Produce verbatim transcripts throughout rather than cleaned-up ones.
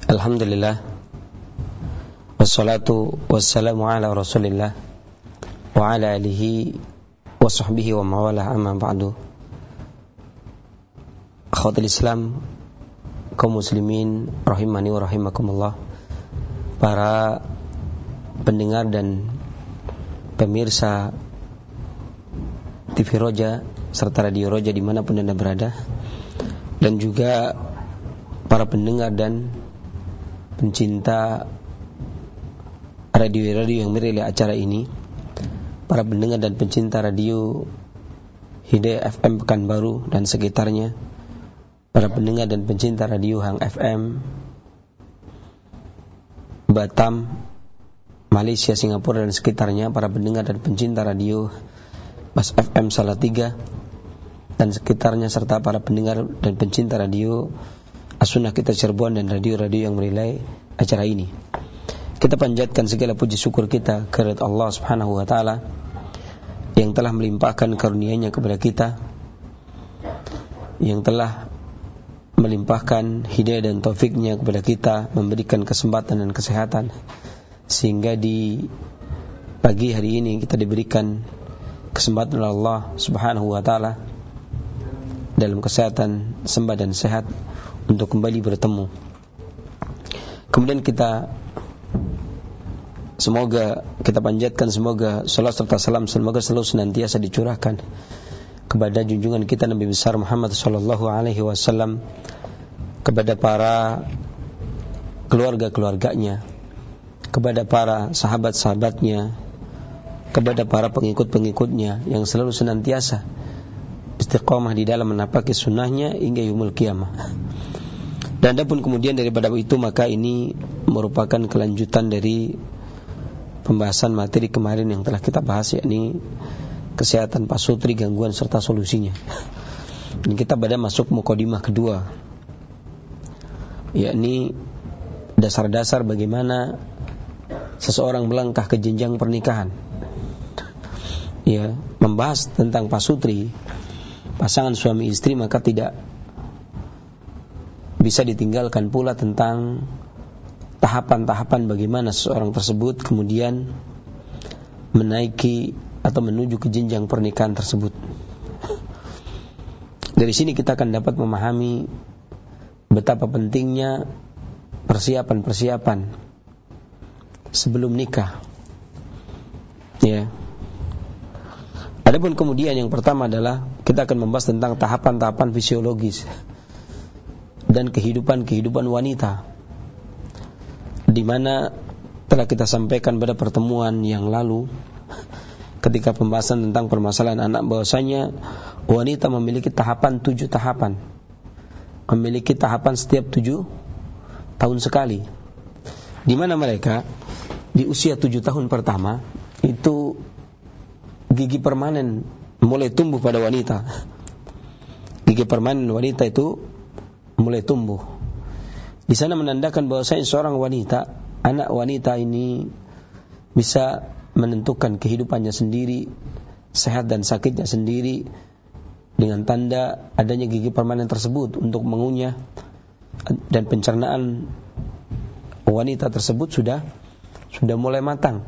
Alhamdulillah, wassalatu wassalamu ala rasulillah wa ala alihi wa sahbihi wa mawalah, amma ba'du. Akhwatul Islam, kaum muslimin rahimani wa rahimakumullah, para pendengar dan pemirsa T V Roja serta Radio Roja dimanapun Anda berada, dan juga para pendengar dan pencinta radio-radio yang merilis acara ini, para pendengar dan pencinta radio Hidayah F M Pekanbaru dan sekitarnya, para pendengar dan pencinta radio Hang F M Batam, Malaysia, Singapura dan sekitarnya, para pendengar dan pencinta radio Bas F M Salatiga dan sekitarnya, serta para pendengar dan pencinta radio As-Sunnah Kita Cirebon dan radio-radio yang merilai acara ini. Kita panjatkan segala puji syukur kita kepada Allah Subhanahu wa taala yang telah melimpahkan karunia-Nya kepada kita, yang telah melimpahkan hidayah dan taufik-Nya kepada kita, memberikan kesempatan dan kesehatan sehingga di pagi hari ini kita diberikan kesempatan oleh Allah Subhanahu wa taala dalam kesehatan, sembah dan sehat untuk kembali bertemu. Kemudian kita semoga kita panjatkan semoga salat serta salam semoga selalu senantiasa dicurahkan kepada junjungan kita Nabi besar Muhammad sallallahu alaihi wasallam, kepada para keluarga-keluarganya, kepada para sahabat-sahabatnya, kepada para pengikut-pengikutnya yang selalu senantiasa istiqamah di dalam menapaki sunnahnya hingga yaumul qiyamah. Dan adapun kemudian daripada itu, maka ini merupakan kelanjutan dari pembahasan materi kemarin yang telah kita bahas, yakni kesehatan pasutri, gangguan serta solusinya. Dan kita pada masuk mukadimah kedua, yakni dasar-dasar bagaimana seseorang melangkah ke jenjang pernikahan. Ya, membahas tentang pasutri, pasangan suami istri, maka tidak bisa ditinggalkan pula tentang tahapan-tahapan bagaimana seseorang tersebut kemudian menaiki atau menuju ke jenjang pernikahan tersebut. Dari sini kita akan dapat memahami betapa pentingnya persiapan-persiapan sebelum nikah. Ya. Adapun kemudian yang pertama adalah kita akan membahas tentang tahapan-tahapan fisiologis dan kehidupan-kehidupan wanita, di mana telah kita sampaikan pada pertemuan yang lalu ketika pembahasan tentang permasalahan anak, bahwasanya wanita memiliki tahapan tujuh tahapan, memiliki tahapan setiap tujuh tahun sekali, di mana mereka di usia tujuh tahun pertama itu gigi permanen mulai tumbuh pada wanita. Gigi permanen wanita itu mulai tumbuh. Di sana menandakan bahwasanya seorang wanita, anak wanita ini bisa menentukan kehidupannya sendiri, sehat dan sakitnya sendiri, dengan tanda adanya gigi permanen tersebut untuk mengunyah, dan pencernaan wanita tersebut sudah sudah mulai matang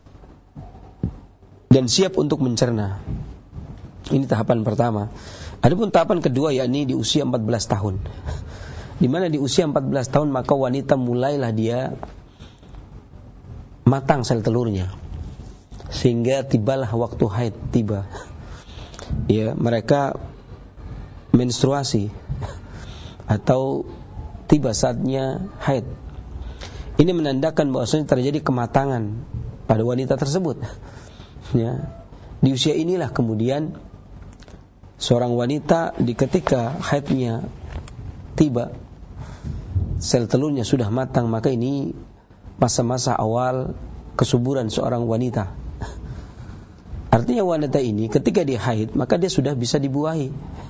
dan siap untuk mencerna. Ini tahapan pertama. Adapun tahapan kedua, yakni di usia empat belas tahun, di mana di usia empat belas tahun maka wanita mulailah dia matang sel telurnya, sehingga tibalah waktu haid tiba. Ya, mereka menstruasi atau tiba saatnya haid. Ini menandakan bahwasanya terjadi kematangan pada wanita tersebut. Ya, di usia inilah kemudian seorang wanita di ketika haidnya tiba, sel telurnya sudah matang, maka ini masa-masa awal kesuburan seorang wanita. Artinya wanita ini ketika dia haid, maka dia sudah bisa dibuahi.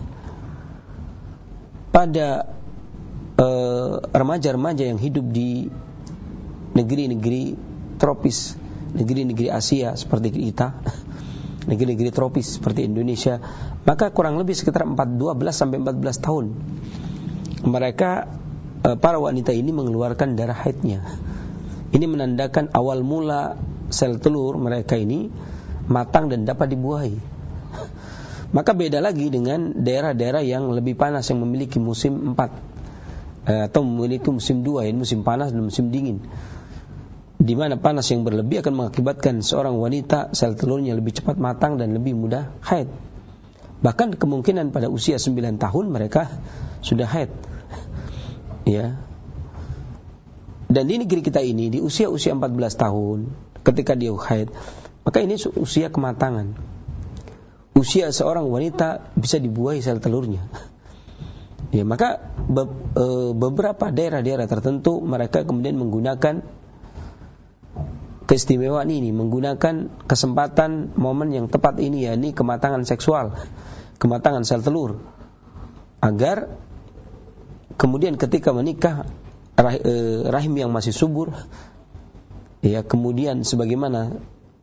Pada uh, remaja-remaja yang hidup di negeri-negeri tropis, negeri-negeri Asia seperti kita, negeri-negeri tropis seperti Indonesia, maka kurang lebih sekitar dua belas sampai empat belas tahun mereka uh, para wanita ini mengeluarkan darah haidnya. Ini menandakan awal mula sel telur mereka ini matang dan dapat dibuahi. Maka beda lagi dengan daerah-daerah yang lebih panas, yang memiliki musim empat uh, atau memiliki musim dua, ini musim panas dan musim dingin, di mana panas yang berlebih akan mengakibatkan seorang wanita sel telurnya lebih cepat matang dan lebih mudah haid. Bahkan kemungkinan pada usia sembilan tahun mereka sudah haid. Ya. Dan di negeri kita ini di usia-usia empat belas tahun ketika dia haid, maka ini usia kematangan. Usia seorang wanita bisa dibuahi sel telurnya. Ya, maka be- e, beberapa daerah-daerah tertentu mereka kemudian menggunakan keistimewaan ini, menggunakan kesempatan momen yang tepat ini, yakni kematangan seksual, kematangan sel telur, agar kemudian ketika menikah rahim yang masih subur, ya kemudian sebagaimana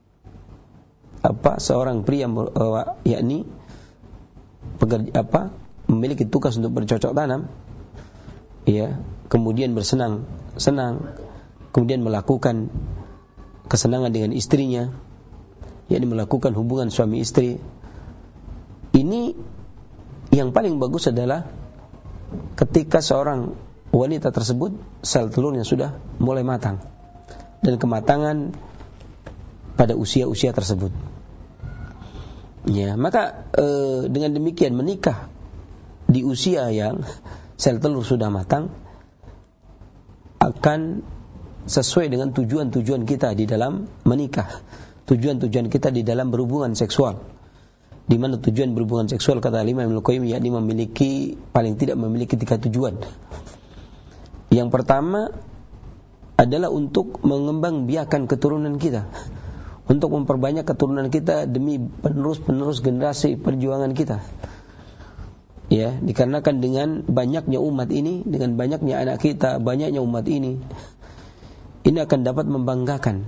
apa seorang pria yakni pekerja apa memiliki tugas untuk bercocok tanam, ya kemudian bersenang senang, kemudian melakukan kesenangan dengan istrinya, yakni melakukan hubungan suami istri. Ini yang paling bagus adalah ketika seorang wanita tersebut sel telurnya sudah mulai matang dan kematangan pada usia-usia tersebut. Ya, maka e, dengan demikian menikah di usia yang sel telur sudah matang akan sesuai dengan tujuan-tujuan kita di dalam menikah, tujuan-tujuan kita di dalam berhubungan seksual. Di mana tujuan berhubungan seksual kata Imam Ibnu Qayyim yakni memiliki paling tidak memiliki tiga tujuan. Yang pertama adalah untuk mengembangbiakan keturunan kita, untuk memperbanyak keturunan kita demi penerus-penerus generasi perjuangan kita. Ya, dikarenakan dengan banyaknya umat ini, dengan banyaknya anak kita, banyaknya umat ini, ini akan dapat membanggakan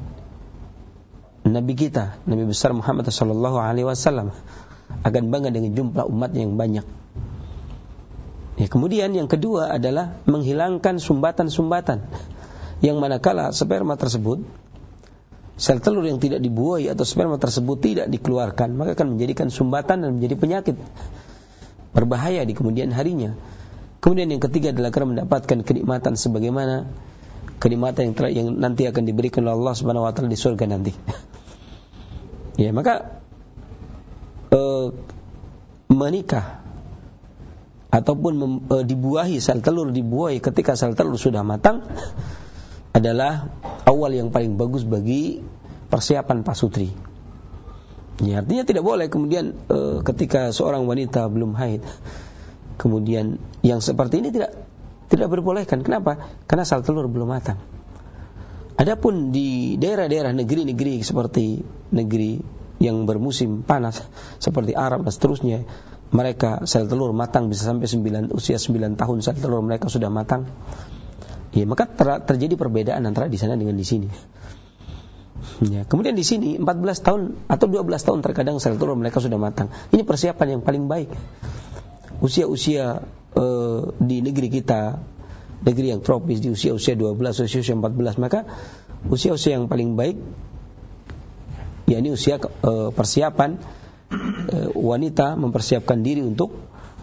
Nabi kita, Nabi besar Muhammad sallallahu alaihi wasallam, akan bangga dengan jumlah umat yang banyak. Ya, kemudian yang kedua adalah menghilangkan sumbatan-sumbatan yang manakala sperma tersebut, sel telur yang tidak dibuahi atau sperma tersebut tidak dikeluarkan, maka akan menjadikan sumbatan dan menjadi penyakit berbahaya di kemudian harinya. Kemudian yang ketiga adalah karena mendapatkan kenikmatan sebagaimana kenikmatan yang, ter- yang nanti akan diberikan oleh Allah Subhanahu wa taala di surga nanti. Ya, maka uh, menikah ataupun mem, uh, dibuahi sel telur dibuahi ketika sel telur sudah matang adalah awal yang paling bagus bagi persiapan pasutri. Ya, artinya tidak boleh kemudian uh, ketika seorang wanita belum haid, kemudian yang seperti ini tidak tidak diperbolehkan. Kenapa? Karena sel telur belum matang. Adapun di daerah-daerah negeri-negeri seperti negeri yang bermusim panas seperti Arab dan seterusnya, mereka sel telur matang bisa sampai sembilan, usia sembilan tahun sel telur mereka sudah matang. Ya, maka ter- terjadi perbedaan antara di sana dengan di sini. Ya, kemudian di sini empat belas tahun atau dua belas tahun terkadang sel telur mereka sudah matang. Ini persiapan yang paling baik. Usia-usia uh, di negeri kita, negeri yang tropis, di usia-usia dua belas, usia-usia empat belas, maka usia-usia yang paling baik yakni usia uh, persiapan uh, wanita mempersiapkan diri untuk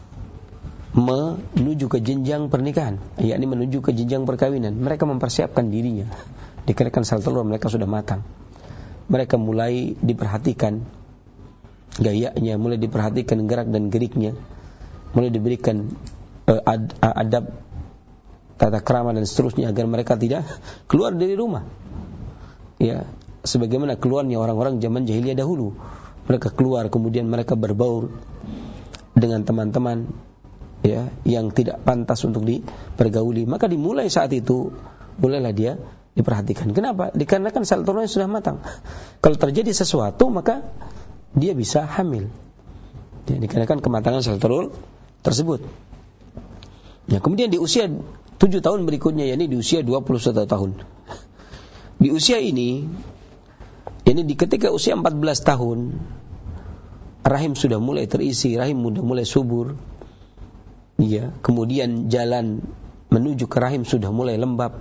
menuju ke jenjang pernikahan, yakni menuju ke jenjang perkawinan. Mereka mempersiapkan dirinya dikarenakan sel telur mereka sudah matang. Mereka mulai diperhatikan gayanya, mulai diperhatikan gerak dan geriknya, mulai diberikan uh, ad, uh, adab, tata krama dan seterusnya agar mereka tidak keluar dari rumah. Ya, sebagaimana keluarnya orang-orang zaman jahiliyah dahulu. Mereka keluar kemudian mereka berbaur dengan teman-teman ya yang tidak pantas untuk dipergauli. Maka dimulai saat itu mulailah dia diperhatikan. Kenapa? Dikarenakan sel telurnya sudah matang. Kalau terjadi sesuatu maka dia bisa hamil. Ya, dikarenakan kematangan sel telur tersebut. Ya, kemudian di usia tujuh tahun berikutnya, yakni di usia dua puluh satu tahun. Di usia ini, yakni di ketika usia empat belas tahun, rahim sudah mulai terisi, rahim sudah mulai subur. Ya, kemudian jalan menuju ke rahim sudah mulai lembab.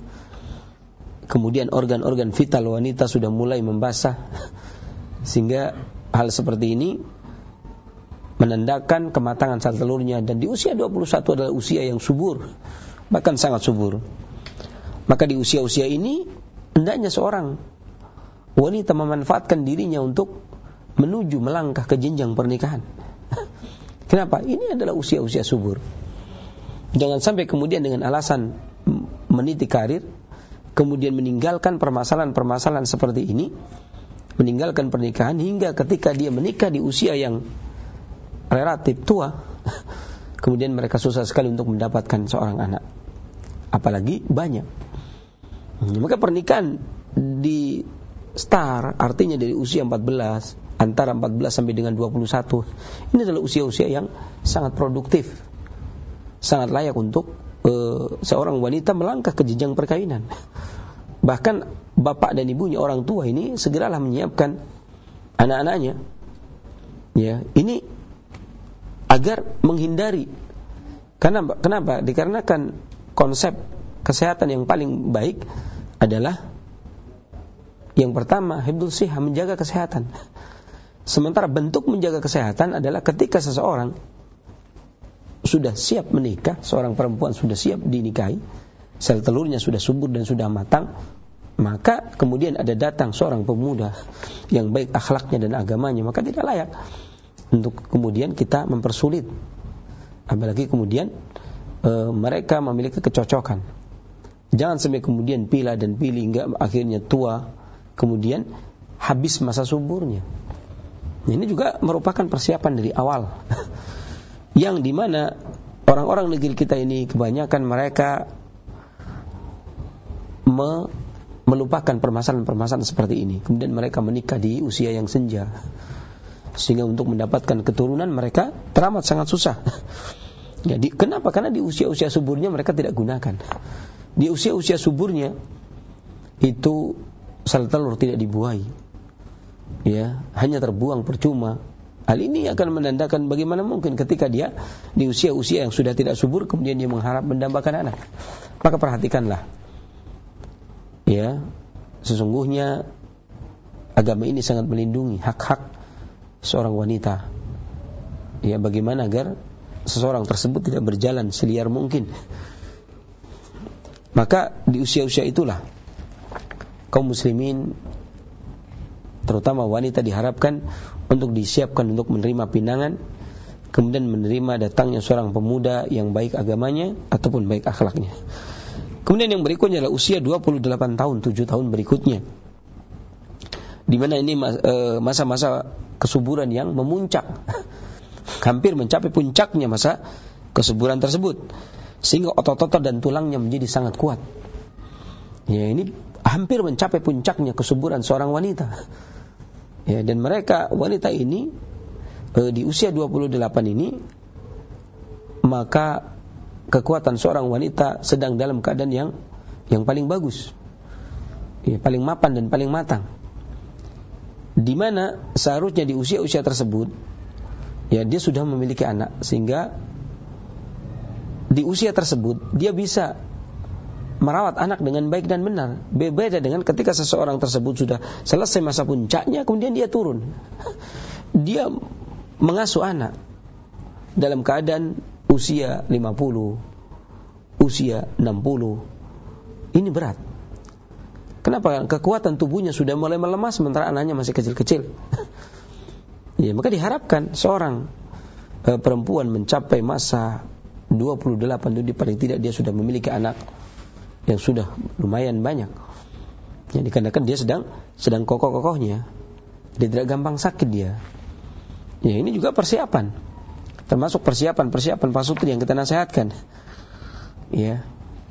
Kemudian organ-organ vital wanita sudah mulai membasah. Sehingga hal seperti ini menandakan kematangan sel telurnya. Dan di usia dua puluh satu adalah usia yang subur, bahkan sangat subur. Maka di usia-usia ini hendaknya seorang wanita memanfaatkan dirinya untuk menuju melangkah ke jenjang pernikahan. Kenapa? Ini adalah usia-usia subur. Jangan sampai kemudian dengan alasan meniti karir, kemudian meninggalkan permasalahan-permasalahan seperti ini, meninggalkan pernikahan hingga ketika dia menikah di usia yang relatif tua, kemudian mereka susah sekali untuk mendapatkan seorang anak, apalagi banyak. Maka pernikahan di star, artinya dari usia empat belas, antara empat belas sampai dengan dua puluh satu, ini adalah usia-usia yang sangat produktif, sangat layak untuk uh, seorang wanita melangkah ke jenjang perkawinan. Bahkan bapak dan ibunya, orang tua ini segeralah menyiapkan anak-anaknya, ya, ini agar menghindari. Karena kenapa? Dikarenakan konsep kesehatan yang paling baik adalah yang pertama, hifdzus shihah, menjaga kesehatan. Sementara bentuk menjaga kesehatan adalah ketika seseorang sudah siap menikah, seorang perempuan sudah siap dinikahi, sel telurnya sudah subur dan sudah matang, maka kemudian ada datang seorang pemuda yang baik akhlaknya dan agamanya, maka tidak layak untuk kemudian kita mempersulit. Apalagi kemudian e, mereka memiliki kecocokan. Jangan sampai kemudian pilih dan pilih hingga akhirnya tua, kemudian habis masa suburnya. Ini juga merupakan persiapan dari awal. Yang dimana orang-orang negeri kita ini kebanyakan mereka me, melupakan permasalahan-permasalahan seperti ini. Kemudian mereka menikah di usia yang senja, sehingga untuk mendapatkan keturunan mereka teramat sangat susah. Jadi kenapa? Karena di usia-usia suburnya mereka tidak gunakan. Di usia-usia suburnya itu sel telur tidak dibuahi, ya, hanya terbuang percuma. Hal ini akan menandakan bagaimana mungkin ketika dia di usia-usia yang sudah tidak subur kemudian dia mengharap mendambakan anak. Maka perhatikanlah, ya, sesungguhnya agama ini sangat melindungi hak-hak seorang wanita. Ya, bagaimana agar seseorang tersebut tidak berjalan seliar mungkin. Maka di usia-usia itulah kaum muslimin, terutama wanita, diharapkan untuk disiapkan untuk menerima pinangan, kemudian menerima datangnya seorang pemuda yang baik agamanya ataupun baik akhlaknya. Kemudian yang berikutnya adalah usia dua puluh delapan tahun, tujuh tahun berikutnya, di mana ini masa-masa kesuburan yang memuncak, hampir mencapai puncaknya masa kesuburan tersebut, sehingga otot-otot dan tulangnya menjadi sangat kuat. Ya, ini hampir mencapai puncaknya kesuburan seorang wanita. Ya, dan mereka, wanita ini e, di usia dua puluh delapan ini, maka kekuatan seorang wanita sedang dalam keadaan yang yang paling bagus, ya, paling mapan dan paling matang. Di mana seharusnya di usia-usia tersebut, ya, dia sudah memiliki anak, sehingga di usia tersebut dia bisa merawat anak dengan baik dan benar. Berbeda dengan ketika seseorang tersebut sudah selesai masa puncaknya, kemudian dia turun. Dia mengasuh anak dalam keadaan usia lima puluh, usia enam puluh. Ini berat. Kenapa? Kekuatan tubuhnya sudah mulai melemah sementara anaknya masih kecil-kecil. Ya, maka diharapkan seorang e, perempuan mencapai masa dua puluh delapan itu paling tidak dia sudah memiliki anak yang sudah lumayan banyak. Yang dikarenakan dia sedang sedang kokoh-kokohnya. Dia tidak gampang sakit dia. Ya, ini juga persiapan. Termasuk persiapan-persiapan Pak Sutri yang kita nasihatkan. Ya.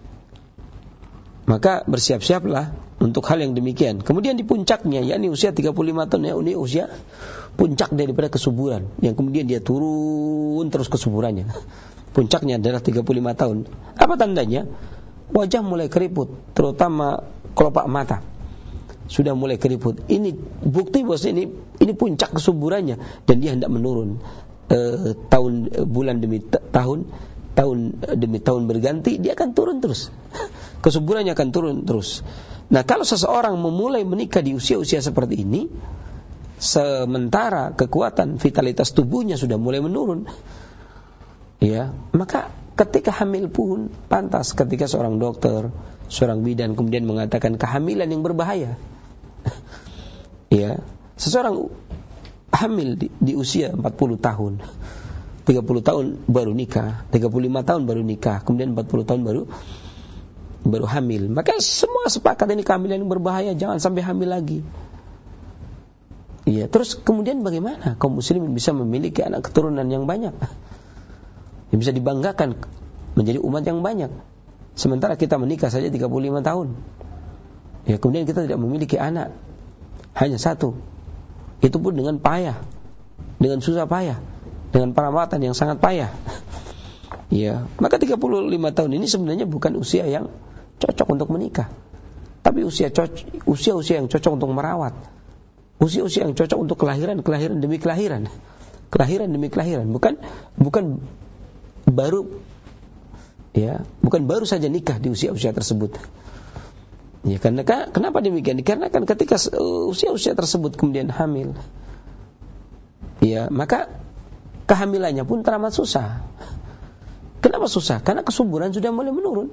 Maka bersiap-siaplah untuk hal yang demikian. Kemudian di puncaknya, yakni usia tiga puluh lima tahun, ya, ini usia puncak daripada kesuburan, yang kemudian dia turun terus kesuburannya. Puncaknya adalah tiga puluh lima tahun. Apa tandanya? Wajah mulai keriput, terutama kelopak mata sudah mulai keriput. Ini bukti bahwa ini ini puncak kesuburannya, dan dia hendak menurun e, tahun e, bulan demi t- tahun, tahun demi tahun berganti, dia akan turun terus. Kesuburannya akan turun terus. Nah, kalau seseorang memulai menikah di usia-usia seperti ini, sementara kekuatan vitalitas tubuhnya sudah mulai menurun, ya, maka ketika hamil pun pantas ketika seorang dokter, seorang bidan kemudian mengatakan kehamilan yang berbahaya. Ya, seseorang hamil di, di usia empat puluh tahun, tiga puluh tahun baru nikah, tiga puluh lima tahun baru nikah, kemudian empat puluh tahun baru baru hamil. Maka semua sepakat ini kehamilan yang berbahaya, jangan sampai hamil lagi. Iya, terus kemudian bagaimana kaum muslimin bisa memiliki anak keturunan yang banyak? Yang bisa dibanggakan menjadi umat yang banyak. Sementara kita menikah saja tiga puluh lima tahun. Ya, kemudian kita tidak memiliki anak. Hanya satu. Itu pun dengan payah, dengan susah payah, dengan perawatan yang sangat payah. Ya, maka tiga puluh lima tahun ini sebenarnya bukan usia yang cocok untuk menikah, tapi usia cocok, usia-usia yang cocok untuk merawat, usia-usia yang cocok untuk kelahiran, kelahiran demi kelahiran, kelahiran demi kelahiran, bukan bukan baru, ya, bukan baru saja nikah di usia-usia tersebut. Ya, karena kenapa demikian? Karena kan ketika usia-usia tersebut kemudian hamil, ya, maka kehamilannya pun teramat susah. Kenapa susah? Karena kesuburan sudah mulai menurun.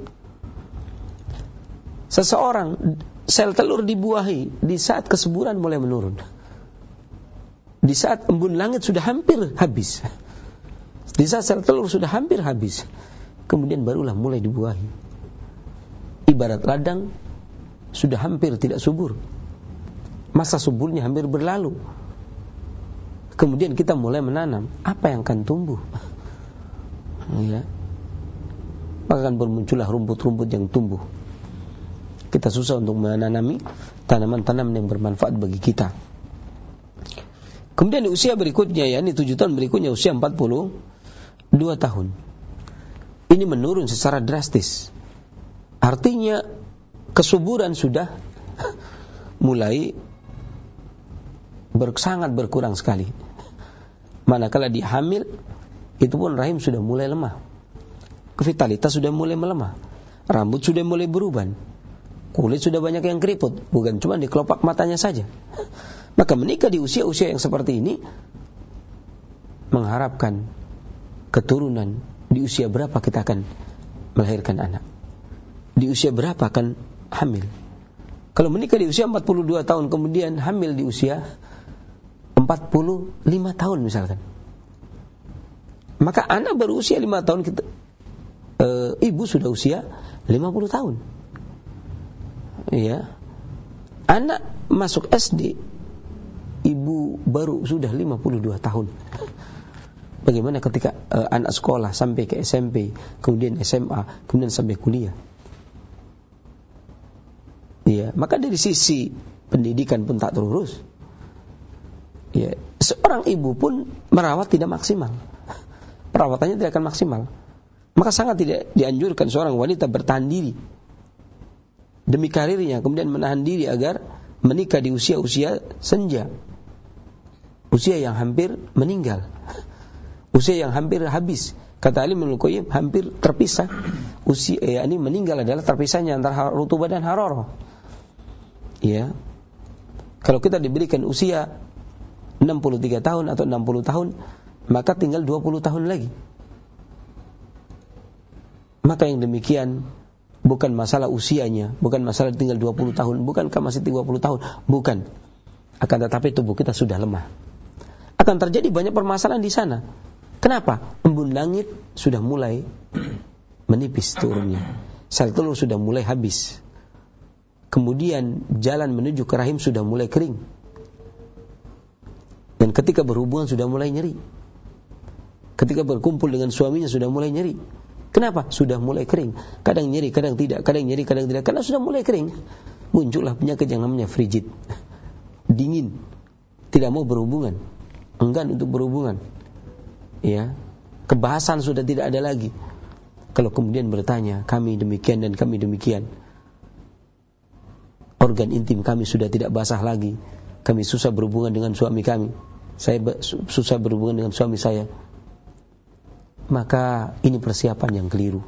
Seseorang sel telur dibuahi di saat kesuburan mulai menurun, di saat embun langit sudah hampir habis, di saat sel telur sudah hampir habis, kemudian barulah mulai dibuahi. Ibarat ladang sudah hampir tidak subur, masa suburnya hampir berlalu, kemudian kita mulai menanam, apa yang akan tumbuh? Ya, maka akan bermuncullah rumput-rumput yang tumbuh. Kita susah untuk menanami tanaman-tanaman yang bermanfaat bagi kita. Kemudian di usia berikutnya, yakni tujuh tahun berikutnya, usia empat puluh dua tahun, ini menurun secara drastis. Artinya kesuburan sudah mulai ber, sangat berkurang sekali. Manakala dia hamil, itu pun rahim sudah mulai lemah, vitalitas sudah mulai melemah, rambut sudah mulai beruban, kulit sudah banyak yang keriput, bukan cuma di kelopak matanya saja. Maka menikah di usia-usia yang seperti ini, mengharapkan keturunan, di usia berapa kita akan melahirkan anak, di usia berapa akan hamil. Kalau menikah di usia empat puluh dua tahun, kemudian hamil di usia empat puluh lima tahun misalkan, maka anak baru usia lima tahun, kita, e, ibu sudah usia lima puluh tahun. Ya, anak masuk S D, ibu baru sudah lima puluh dua tahun. Bagaimana ketika e, anak sekolah sampai ke S M P, kemudian S M A, kemudian sampai kuliah? Ya, maka dari sisi pendidikan pun tak terurus. Ya, seorang ibu pun merawat tidak maksimal, perawatannya tidak akan maksimal. Maka sangat tidak dianjurkan seorang wanita bertahan diri demi karirnya, kemudian menahan diri agar menikah di usia-usia senja, usia yang hampir meninggal, usia yang hampir habis. Kata Ali bin Al-Qayyim, hampir terpisah. Usia ya, ini meninggal adalah terpisahnya antara rutubah dan hararah. Ya, kalau kita diberikan usia enam puluh tiga tahun atau enam puluh tahun, maka tinggal dua puluh tahun lagi. Maka yang demikian bukan masalah usianya, bukan masalah tinggal dua puluh tahun, bukankah masih tiga puluh tahun, bukan. Akan tetapi tubuh kita sudah lemah. Akan terjadi banyak permasalahan di sana. Kenapa? Embun langit sudah mulai menipis turunnya, sel telur sudah mulai habis, kemudian jalan menuju ke rahim sudah mulai kering, dan ketika berhubungan sudah mulai nyeri, ketika berkumpul dengan suaminya sudah mulai nyeri. Kenapa? Sudah mulai kering. Kadang nyeri, kadang tidak, kadang nyeri, kadang tidak. Karena sudah mulai kering, muncullah penyakit yang namanya frigid, dingin, tidak mau berhubungan, enggan untuk berhubungan. Ya, kebahasan sudah tidak ada lagi. Kalau kemudian bertanya, kami demikian dan kami demikian, organ intim kami sudah tidak basah lagi, kami susah berhubungan dengan suami kami, saya susah berhubungan dengan suami saya. maka ini persiapan yang keliru.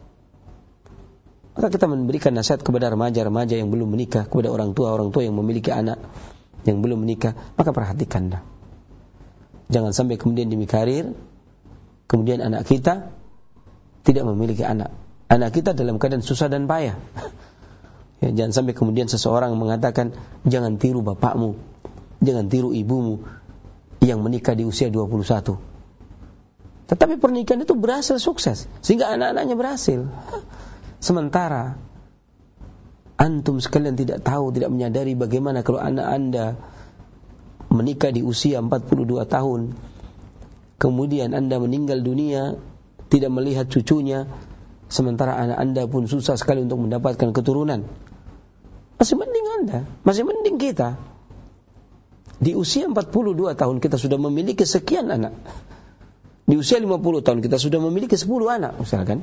Maka kita memberikan nasihat kepada remaja-remaja yang belum menikah, kepada orang tua orang tua yang memiliki anak yang belum menikah, maka perhatikanlah. Jangan sampai kemudian demi karir, kemudian anak kita tidak memiliki anak. Anak kita dalam keadaan susah dan payah. Ya, jangan sampai kemudian seseorang mengatakan, jangan tiru bapakmu, jangan tiru ibumu yang menikah di usia dua puluh satu. Tetapi pernikahan itu berhasil sukses, sehingga anak-anaknya berhasil. Sementara antum sekalian tidak tahu, tidak menyadari bagaimana kalau anak anda menikah di usia empat puluh dua tahun, kemudian anda meninggal dunia, tidak melihat cucunya, sementara anak anda pun susah sekali untuk mendapatkan keturunan. Masih mending anda, masih mending kita. Di usia empat puluh dua tahun kita sudah memiliki sekian anak. Di usia lima puluh tahun kita sudah memiliki sepuluh anak misalkan.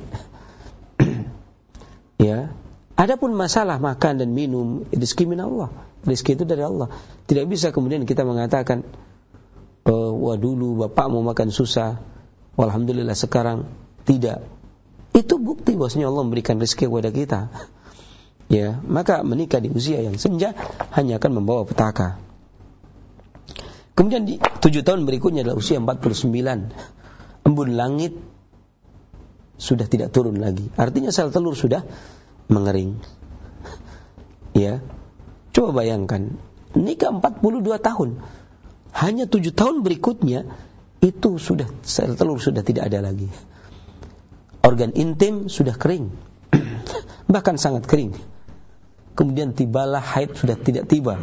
Ya, adapun masalah makan dan minum, rezeki min Allah. Rezeki itu dari Allah. Tidak bisa kemudian kita mengatakan, oh, wah dulu bapakmu makan susah, alhamdulillah sekarang tidak. Itu bukti bahwasanya Allah memberikan rezeki kepada kita. Ya, maka menikah di usia yang senja hanya akan membawa petaka. Kemudian di tujuh tahun berikutnya adalah usia empat puluh sembilan. Embun langit sudah tidak turun lagi. Artinya sel telur sudah mengering. Ya. Coba bayangkan, nikah empat puluh dua tahun. Hanya tujuh tahun berikutnya itu sudah sel telur sudah tidak ada lagi. Organ intim sudah kering. Bahkan sangat kering. Kemudian tibalah haid sudah tidak tiba.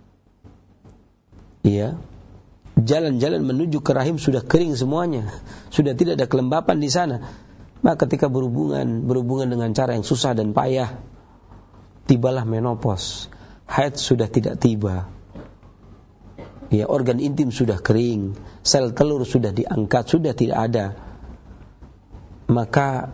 Ya. Jalan-jalan menuju ke rahim sudah kering semuanya. Sudah tidak ada kelembapan di sana. Maka ketika berhubungan, berhubungan dengan cara yang susah dan payah, tibalah menopause. Haid sudah tidak tiba. Ya, organ intim sudah kering, sel telur sudah diangkat, sudah tidak ada. Maka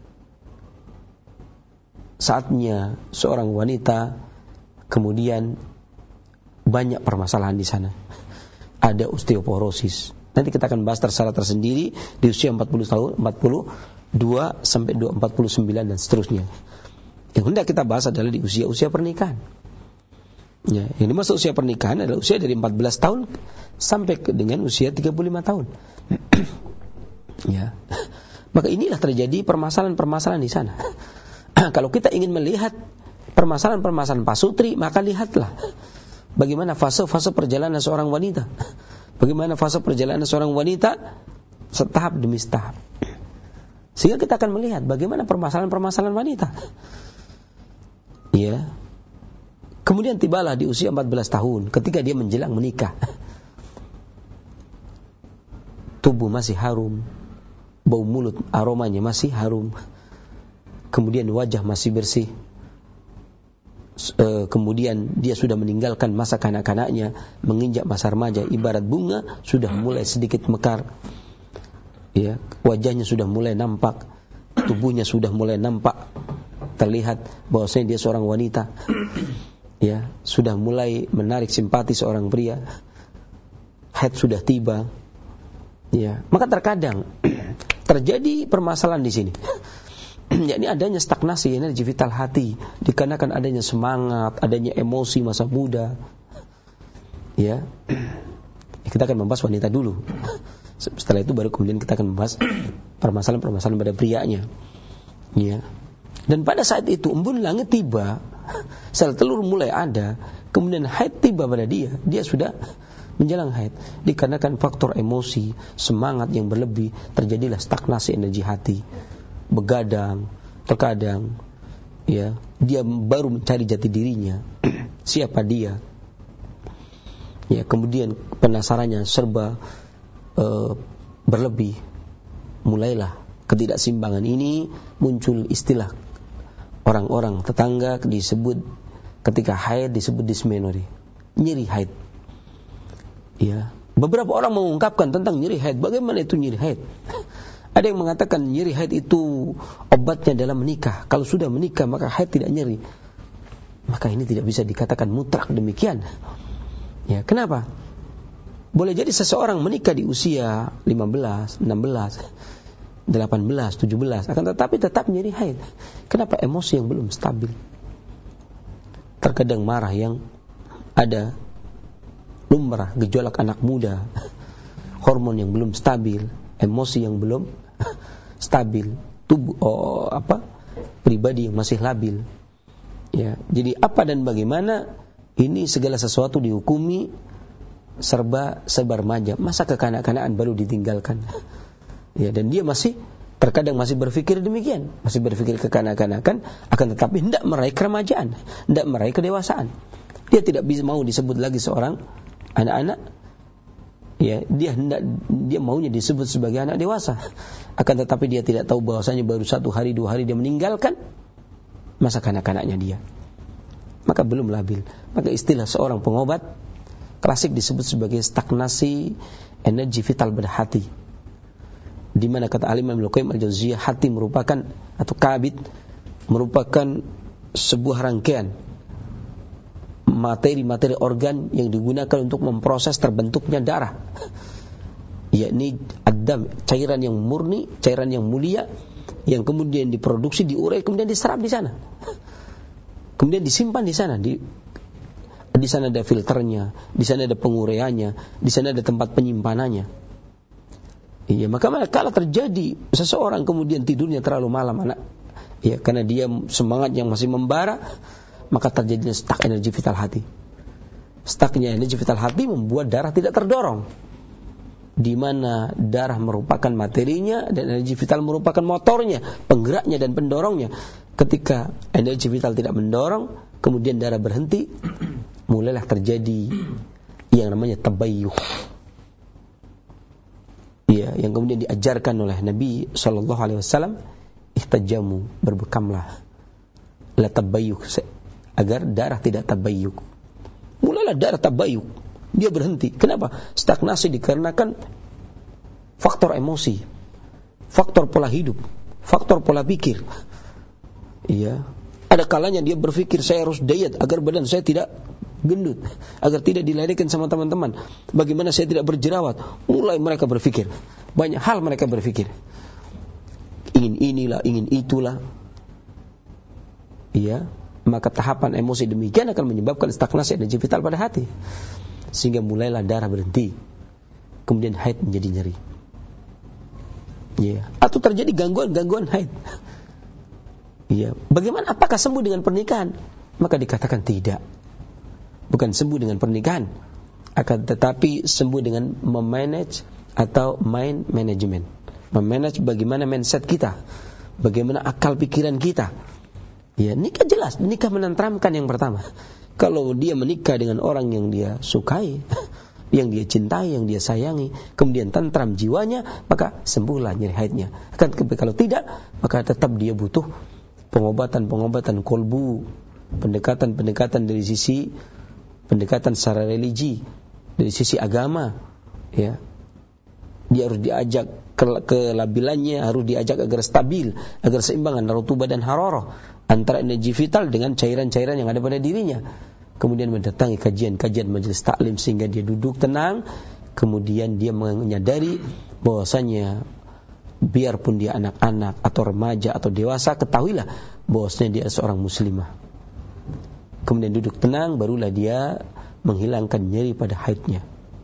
saatnya seorang wanita kemudian banyak permasalahan di sana. Ada osteoporosis. Nanti kita akan bahas tersalah tersendiri di usia empat puluh tahun, empat puluh dua sampai empat puluh sembilan dan seterusnya. Yang hendak kita bahas adalah di usia-usia pernikahan. Ya, yang dimaksud usia pernikahan adalah usia dari empat belas tahun sampai ke dengan usia tiga puluh lima tahun. Ya. Maka inilah terjadi permasalahan-permasalahan di sana. Kalau kita ingin melihat permasalahan-permasalahan pasutri, maka lihatlah bagaimana fase-fase perjalanan seorang wanita. Bagaimana fase perjalanan seorang wanita setahap demi setahap. Sehingga kita akan melihat bagaimana permasalahan-permasalahan wanita. Ya. Kemudian tibalah di usia empat belas tahun ketika dia menjelang menikah. Tubuh masih harum, bau mulut aromanya masih harum. Kemudian wajah masih bersih. Kemudian dia sudah meninggalkan masa kanak-kanaknya, menginjak masa remaja, ibarat bunga sudah mulai sedikit mekar. Ya, wajahnya sudah mulai nampak, tubuhnya sudah mulai nampak, terlihat bahwasanya dia seorang wanita. Ya, sudah mulai menarik simpati seorang pria. Haid sudah tiba. Ya, maka terkadang terjadi permasalahan di sini. Yakni adanya stagnasi energi vital hati, dikarenakan adanya semangat, adanya emosi masa muda. Ya, kita akan membahas wanita dulu. Setelah itu baru kemudian kita akan membahas permasalahan-permasalahan pada prianya. Ya. Dan pada saat itu embun langit tiba, sel telur mulai ada, kemudian haid tiba pada dia, dia sudah menjelang haid. Dikarenakan faktor emosi, semangat yang berlebih, terjadilah stagnasi energi hati. Begadang, terkadang ya, dia baru mencari jati dirinya. Siapa dia? Ya, kemudian penasarannya serba uh, berlebih. Mulailah ketidakseimbangan ini, muncul istilah orang-orang tetangga disebut ketika haid disebut dysmenorrhea, nyeri haid. Ya, beberapa orang mengungkapkan tentang nyeri haid. Bagaimana itu nyeri haid? Ada yang mengatakan nyeri haid itu obatnya dalam menikah. Kalau sudah menikah maka haid tidak nyeri. Maka ini tidak bisa dikatakan mutlak demikian. Ya, kenapa? Boleh jadi seseorang menikah di usia lima belas, enam belas. delapan belas, tujuh belas, akan tetapi tetap nyeri haid. Kenapa? Emosi yang belum stabil. Terkadang marah yang ada lumrah, gejolak anak muda, hormon yang belum stabil, emosi yang belum stabil, tubuh oh, apa? pribadi yang masih labil. Ya, jadi apa dan bagaimana ini segala sesuatu dihukumi serba serba remaja. Masa kekanak-kanakan baru ditinggalkan? Ya, dan dia masih terkadang masih berpikir demikian, masih berpikir kekanak-kanakan, akan tetapi hendak meraih keremajaan, hendak meraih kedewasaan. Dia tidak bisa mau disebut lagi seorang anak-anak. Ya, dia hendak dia maunya disebut sebagai anak dewasa. Akan tetapi dia tidak tahu bahwasanya baru satu hari dua hari dia meninggalkan masa kanak-kanaknya dia. Maka belum labil. Maka istilah seorang pengobat klasik disebut sebagai stagnasi energi vital pada hati. Di mana kata Al-Imam Ibnu Qayyim Al-Jauziyah, hati merupakan atau kabid merupakan sebuah rangkaian materi-materi organ yang digunakan untuk memproses terbentuknya darah, yakni adam, cairan yang murni, cairan yang mulia, yang kemudian diproduksi, diurai, kemudian diserap di sana, kemudian disimpan di sana. Di di sana ada filternya, di sana ada penguraiannya, di sana ada tempat penyimpanannya. Iya, maka kalau terjadi seseorang kemudian tidurnya terlalu malam, anak, ya karena dia semangat yang masih membara, maka terjadinya stuck energi vital hati. Stucknya energi vital hati membuat darah tidak terdorong. Di mana darah merupakan materinya dan energi vital merupakan motornya, penggeraknya dan pendorongnya. Ketika energi vital tidak mendorong, kemudian darah berhenti, mulailah terjadi yang namanya tabayyuh. Ya, yang kemudian diajarkan oleh Nabi sallallahu alaihi wasallam, ihtajamu, berbekamlah, la tabayyuh, agar darah tidak tabayyuh. Mulailah darah tabayyuh, dia berhenti. Kenapa? Stagnasi dikarenakan faktor emosi, faktor pola hidup, faktor pola pikir. Iya, ada kalanya dia berpikir saya harus diet agar badan saya tidak gendut, agar tidak diledekkan sama teman-teman. Bagaimana saya tidak berjerawat? Mulai mereka berpikir, banyak hal mereka berpikir. Ingin inilah, ingin itulah. Iya, maka tahapan emosi demikian akan menyebabkan stagnasi energi vital pada hati, sehingga mulailah darah berhenti, kemudian haid menjadi nyeri. Iya, atau terjadi gangguan-gangguan haid. Iya, bagaimana? Apakah sembuh dengan pernikahan? Maka dikatakan tidak. Bukan sembuh dengan pernikahan, akan tetapi sembuh dengan memanage atau mind management. Memanage bagaimana mindset kita, bagaimana akal pikiran kita. Ya, nikah jelas, nikah menenteramkan yang pertama. Kalau dia menikah dengan orang yang dia sukai, yang dia cintai, yang dia sayangi, kemudian tentram jiwanya, maka sembuhlah nyeri haidnya. Akan tetapi kalau tidak, maka tetap dia butuh pengobatan-pengobatan kolbu, pendekatan-pendekatan dari sisi pendekatan secara religi, dari sisi agama, ya. Dia harus diajak ke kelabilannya, harus diajak agar stabil, agar seimbang antara rutubah dan hararah, antara energi vital dengan cairan-cairan yang ada pada dirinya. Kemudian mendatangi kajian-kajian majelis taklim sehingga dia duduk tenang, kemudian dia menyadari bahwasanya biarpun dia anak-anak atau remaja atau dewasa, ketahuilah bahwasanya dia seorang muslimah. Kemudian duduk tenang, barulah dia menghilangkan nyeri pada haidnya.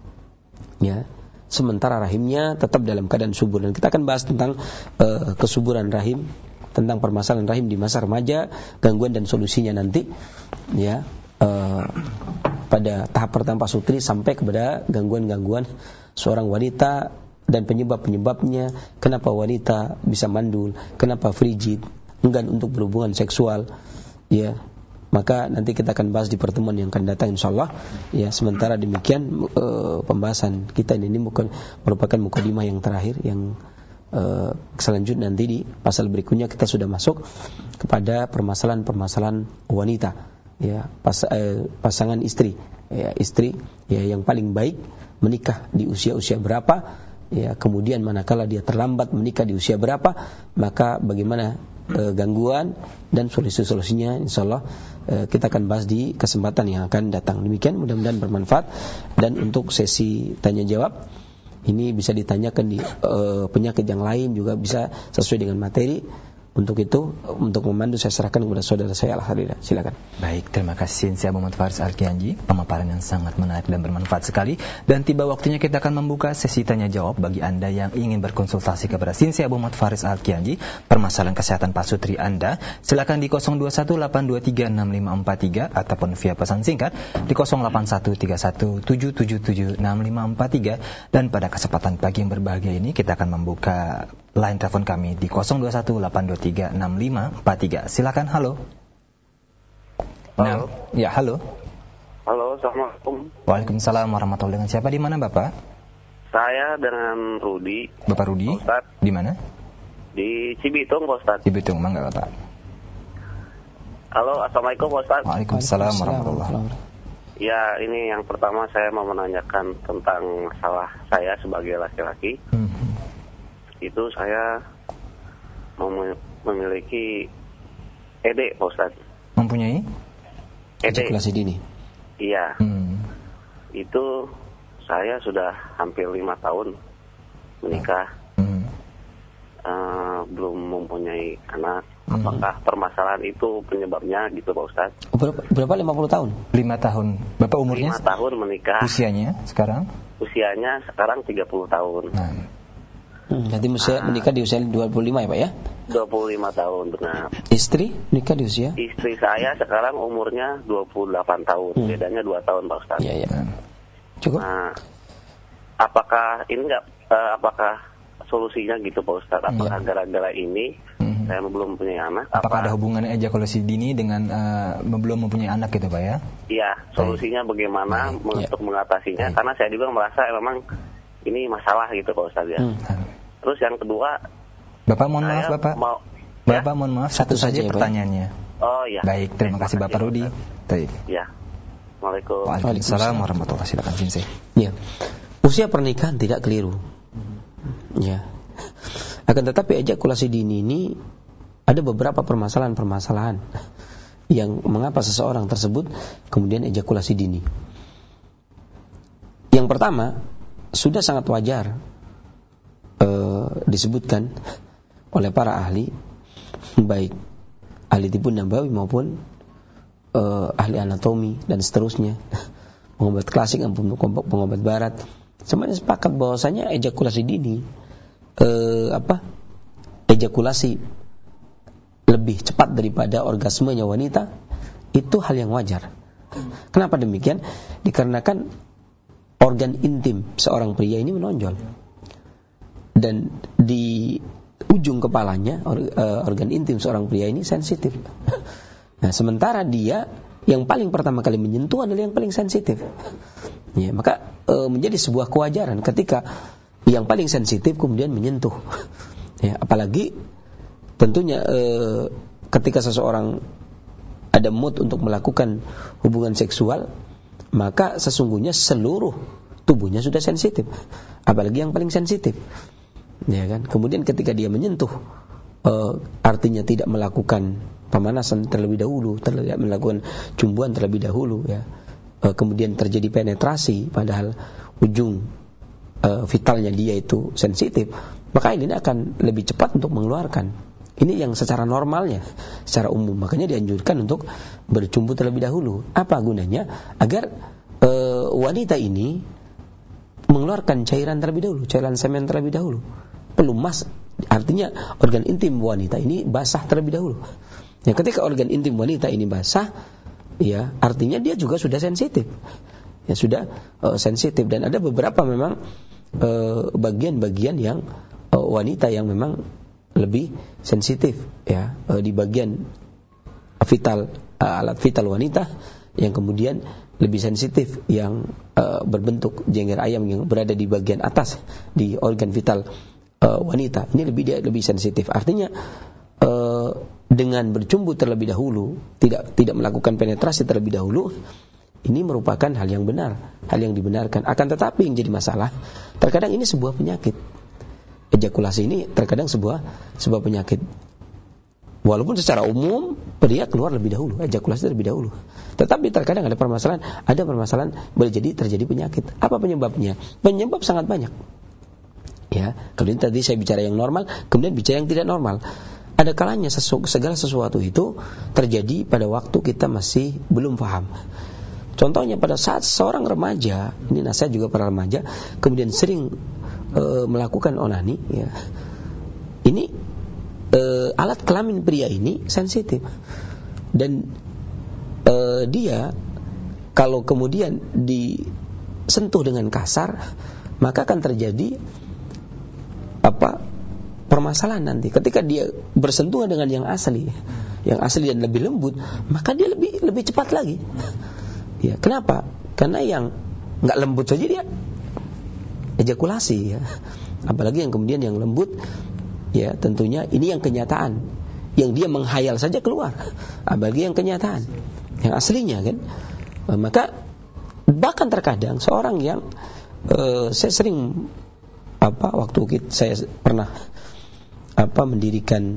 Ya, sementara rahimnya tetap dalam keadaan subur. Dan kita akan bahas tentang uh, kesuburan rahim, tentang permasalahan rahim di masa remaja, gangguan dan solusinya nanti. Ya, uh, pada tahap pertama sutri sampai kepada gangguan-gangguan seorang wanita dan penyebab-penyebabnya, kenapa wanita bisa mandul, kenapa frigid, enggan untuk berhubungan seksual, ya. Maka nanti kita akan bahas di pertemuan yang akan datang insyaallah. Ya, sementara demikian uh, pembahasan kita ini bukan merupakan mukadimah yang terakhir, yang uh, selanjutnya nanti di pasal berikutnya kita sudah masuk kepada permasalahan-permasalahan wanita, ya, pas, uh, pasangan istri, ya, istri ya yang paling baik menikah di usia-usia berapa, ya, kemudian manakala dia terlambat menikah di usia berapa, maka bagaimana e, gangguan dan solusi-solusinya insyaallah e, kita akan bahas di kesempatan yang akan datang. Demikian, mudah-mudahan bermanfaat. Dan untuk sesi tanya jawab Ini bisa ditanyakan di uh, penyakit yang lain juga bisa sesuai dengan materi. Untuk itu, untuk memandu saya serahkan kepada saudara saya Al-Hadirin. Silakan. Baik, terima kasih Syekh Muhammad Faris Al-Kianji, pemaparan yang sangat menarik dan bermanfaat sekali. Dan tiba waktunya kita akan membuka sesi tanya jawab bagi Anda yang ingin berkonsultasi kepada Syekh Muhammad Faris Al-Kianji permasalahan kesehatan pasutri Anda. Silakan di nol dua satu delapan dua tiga enam lima empat tiga ataupun via pesan singkat di nol delapan satu tiga satu tujuh tujuh tujuh enam lima empat tiga. Dan pada kesempatan pagi yang berbahagia ini kita akan membuka line telepon kami di nol dua satu delapan dua tiga enam lima empat tiga. Silakan. Halo. Halo. Nah, ya, halo. Halo, Assalamualaikum. Waalaikumsalam warahmatullahi wabarakatuh. Siapa di mana, Bapak? Saya dengan Rudi. Bapak Rudi? Ustaz. Di mana? Di Cibitung, Pak Ustaz. Cibitung, mangga, Bapak. Halo, Assalamualaikum, Pak Ustaz. Waalaikumsalam warahmatullahi wabarakatuh. Ya, ini yang pertama saya mau menanyakan tentang masalah saya sebagai laki-laki. Hmm. Itu saya mem- memiliki E D, Pak Ustaz. Mempunyai? E D. Ejakulasi dini. Iya. Hmm. Itu saya sudah hampir lima tahun menikah. Hmm. Uh, belum mempunyai anak. Hmm. Apakah permasalahan itu penyebabnya gitu, Pak Ustaz? Berapa, berapa lima puluh tahun? Lima tahun. Bapak umurnya? Lima tahun menikah. Usianya sekarang? Usianya sekarang tiga puluh tahun. Nah. Hmm, jadi usia, menikah di usia dua puluh lima ya Pak ya? dua puluh lima tahun, benar. Istri nikah di usia? Istri saya sekarang umurnya dua puluh delapan tahun. Hmm. Bedanya dua tahun, Pak Ustaz. Iya, iya. Cukup? Nah, apakah ini enggak uh, apakah solusinya gitu, Pak Ustaz? Apakah ya. gara-gara ini hmm. saya belum punya anak? Apakah apa? ada hubungan ejakulasi dini dengan uh, belum mempunyai anak gitu, Pak ya? Iya, solusinya Baik. bagaimana Baik. untuk ya. mengatasinya? Baik. Karena saya juga merasa memang ini masalah gitu, Pak Ustaz ya. Hmm. Terus yang kedua, Bapak mohon maaf, Bapak. Mau, Bapak ya? mohon maaf, satu, satu saja ya, pertanyaannya. Oh iya. Baik, terima kasih Bapak Rudi. Baik. Ya. Waalaikumsalam. Waalaikumsalam warahmatullahi wabarakatuh. Silakan Cinsei. Ya. Usia pernikahan tidak keliru. Ya. Akan tetapi ejakulasi dini ini ada beberapa permasalahan-permasalahan yang mengapa seseorang tersebut kemudian ejakulasi dini. Yang pertama, sudah sangat wajar uh, disebutkan oleh para ahli, baik ahli tibbun nabawi maupun uh, ahli anatomi dan seterusnya, pengobat klasik maupun pengobat barat, semuanya sepakat bahwasanya ejakulasi dini, uh, apa, ejakulasi lebih cepat daripada orgasmenya wanita itu hal yang wajar. Kenapa demikian? Dikarenakan organ intim seorang pria ini menonjol dan di ujung kepalanya organ intim seorang pria ini sensitif. Nah, sementara dia yang paling pertama kali menyentuh adalah yang paling sensitif. Ya, maka e, menjadi sebuah kewajaran ketika yang paling sensitif kemudian menyentuh. Ya, apalagi tentunya e, ketika seseorang ada mood untuk melakukan hubungan seksual, maka sesungguhnya seluruh tubuhnya sudah sensitif, apalagi yang paling sensitif, ya kan. Kemudian ketika dia menyentuh, e, artinya tidak melakukan pemanasan terlebih dahulu, tidak melakukan cumbuan terlebih dahulu, ya. E, kemudian terjadi penetrasi, padahal ujung e, vitalnya dia itu sensitif, maka ini akan lebih cepat untuk mengeluarkan. Ini yang secara normalnya, secara umum. Makanya dianjurkan untuk bercumbu terlebih dahulu. Apa gunanya? Agar e, wanita ini mengeluarkan cairan terlebih dahulu, cairan semen terlebih dahulu. Pelumas, artinya organ intim wanita ini basah terlebih dahulu. Ya, ketika organ intim wanita ini basah, ya artinya dia juga sudah sensitif. Ya sudah e, sensitif, dan ada beberapa memang e, bagian-bagian yang e, wanita yang memang lebih sensitif, ya, e, di bagian vital, e, alat vital wanita yang kemudian lebih sensitif, yang e, berbentuk jengger ayam yang berada di bagian atas di organ vital e, wanita. Ini lebih dia lebih sensitif. Artinya e, dengan bercumbu terlebih dahulu, tidak tidak melakukan penetrasi terlebih dahulu, ini merupakan hal yang benar, hal yang dibenarkan. Akan tetapi yang jadi masalah, terkadang ini sebuah penyakit. Ejakulasi ini terkadang sebuah sebuah penyakit. Walaupun secara umum pria keluar lebih dahulu, ejakulasi lebih dahulu. Tetapi terkadang ada permasalahan, ada permasalahan boleh jadi terjadi penyakit. Apa penyebabnya? Penyebab sangat banyak. Ya, kalau ini tadi saya bicara yang normal, kemudian bicara yang tidak normal. Ada kalanya sesu, segala sesuatu itu terjadi pada waktu kita masih belum paham. Contohnya pada saat seorang remaja, ini nasihat juga para remaja, kemudian sering e, melakukan onani, ya. Ini e, alat kelamin pria ini sensitif. Dan e, dia kalau kemudian disentuh dengan kasar, maka akan terjadi apa permasalahan nanti. Ketika dia bersentuhan dengan yang asli, yang asli dan lebih lembut, maka dia lebih lebih cepat lagi. Ya, kenapa? Karena yang nggak lembut saja dia ejakulasi, ya. Apalagi yang kemudian yang lembut, ya tentunya ini yang kenyataan. Yang dia menghayal saja keluar. Apalagi yang kenyataan, yang aslinya kan. Maka bahkan terkadang seorang yang uh, saya sering apa waktu kita, saya pernah apa mendirikan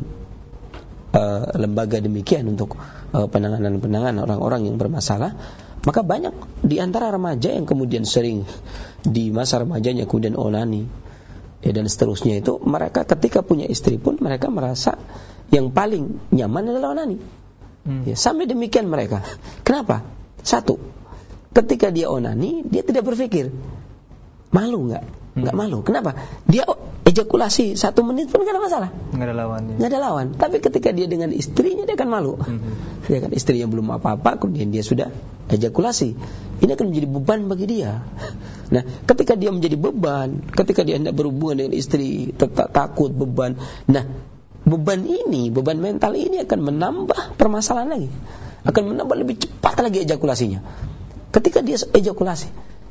uh, lembaga demikian untuk uh, penanganan-penanganan orang-orang yang bermasalah, maka banyak di antara remaja yang kemudian sering di masa remajanya kemudian onani, ya, dan seterusnya itu, mereka ketika punya istri pun mereka merasa yang paling nyaman adalah onani. Hmm. Ya, sampai demikian mereka. Kenapa? Satu, ketika dia onani, dia tidak berpikir malu nggak? Nggak malu. Kenapa? Dia ejakulasi satu menit pun nggak ada masalah. Nggak ada lawan. Ya. Nggak ada lawan. Tapi ketika dia dengan istrinya, dia akan malu. Mm-hmm. Ya kan, istrinya belum apa-apa, kemudian dia sudah ejakulasi. Ini akan menjadi beban bagi dia. Nah, ketika dia menjadi beban, ketika dia hendak berhubungan dengan istri, tetap takut beban. Nah, beban ini, beban mental ini akan menambah permasalahan lagi. Akan menambah lebih cepat lagi ejakulasinya. Ketika dia ejakulasi,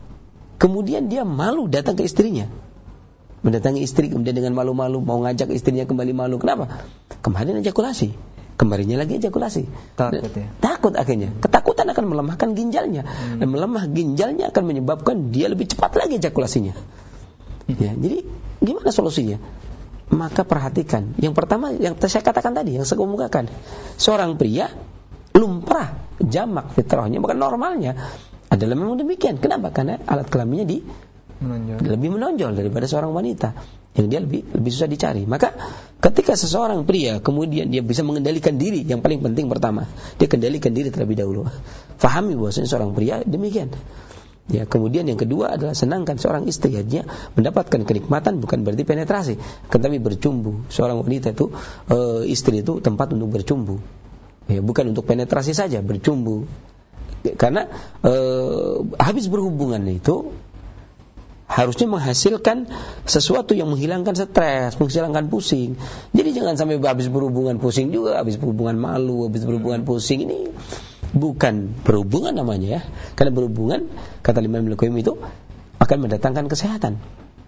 kemudian dia malu datang ke istrinya, mendatangi istri kemudian dengan malu-malu mau ngajak istrinya kembali malu. Kenapa? Kemarin ejakulasi, kembalinya lagi ejakulasi. Takut ya? Takut akhirnya. Ketakutan akan melemahkan ginjalnya, hmm. dan melemah ginjalnya akan menyebabkan dia lebih cepat lagi ejakulasinya. Hmm. Ya, jadi gimana solusinya? Maka perhatikan. Yang pertama yang saya katakan tadi, yang saya kemukakan, seorang pria lumrah, jamak fitrahnya, bukan normalnya, adalah memang demikian. Kenapa? Karena alat kelaminnya di menonjol. lebih menonjol daripada seorang wanita, yang dia lebih lebih susah dicari. Maka ketika seseorang pria kemudian dia bisa mengendalikan diri, yang paling penting pertama, dia kendalikan diri terlebih dahulu. Fahami bahwasanya seorang pria demikian. Ya, kemudian yang kedua adalah senangkan seorang istri, artinya mendapatkan kenikmatan bukan berarti penetrasi, tetapi bercumbu. Seorang wanita itu e, istri itu tempat untuk bercumbu. Ya, bukan untuk penetrasi saja, bercumbu. Karena e, habis berhubungan itu harusnya menghasilkan sesuatu yang menghilangkan stres, menghilangkan pusing. Jadi jangan sampai habis berhubungan pusing juga, habis berhubungan malu, habis berhubungan pusing. Ini bukan berhubungan namanya, ya. Karena berhubungan, kata Imam Al-Qayyim, itu akan mendatangkan kesehatan,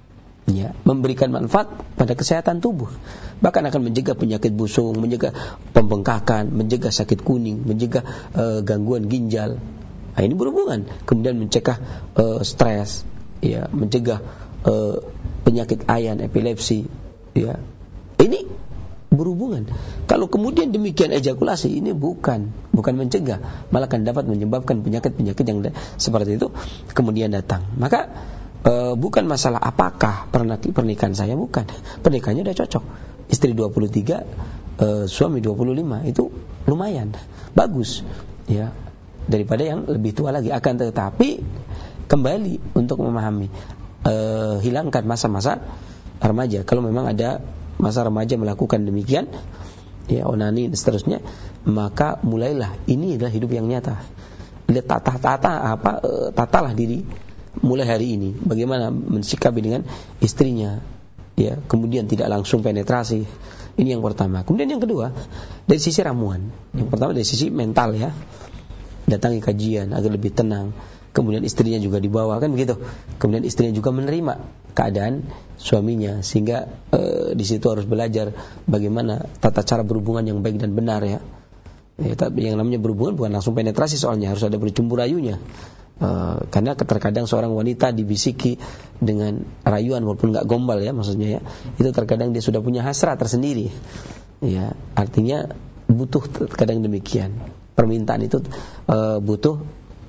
ya, memberikan manfaat pada kesehatan tubuh, bahkan akan mencegah penyakit busung, mencegah pembengkakan, mencegah sakit kuning, mencegah uh, gangguan ginjal. Nah, ini berhubungan. Kemudian mencegah uh, stres, ya, mencegah uh, penyakit ayan, epilepsi, ya. Ini berhubungan. Kalau kemudian demikian ejakulasi, ini bukan bukan mencegah, malah akan dapat menyebabkan penyakit-penyakit yang seperti itu kemudian datang. Maka e, bukan masalah apakah pernikahan saya, bukan. Pernikahannya sudah cocok. Istri dua puluh tiga, e, suami dua puluh lima, itu lumayan bagus, ya, daripada yang lebih tua lagi. Akan tetapi kembali untuk memahami, e, hilangkan masa-masa remaja. Kalau memang ada masa remaja melakukan demikian, ya, onani dan seterusnya, maka mulailah, ini adalah hidup yang nyata. Lihat tata-tata apa e, tatalah diri mulai hari ini bagaimana mensikapi dengan istrinya, ya, kemudian tidak langsung penetrasi. Ini yang pertama. Kemudian yang kedua, dari sisi ramuan. Yang pertama dari sisi mental, ya, datangi kajian agar lebih tenang. Kemudian istrinya juga dibawa, kan begitu. Kemudian istrinya juga menerima keadaan suaminya, sehingga e, di situ harus belajar bagaimana tata cara berhubungan yang baik dan benar, ya. Ya, tapi yang namanya berhubungan bukan langsung penetrasi, soalnya harus ada bercumbu rayunya. E, karena terkadang seorang wanita dibisiki dengan rayuan walaupun nggak gombal, ya, maksudnya, ya, itu terkadang dia sudah punya hasrat tersendiri, ya. Artinya butuh terkadang demikian. Permintaan itu e, butuh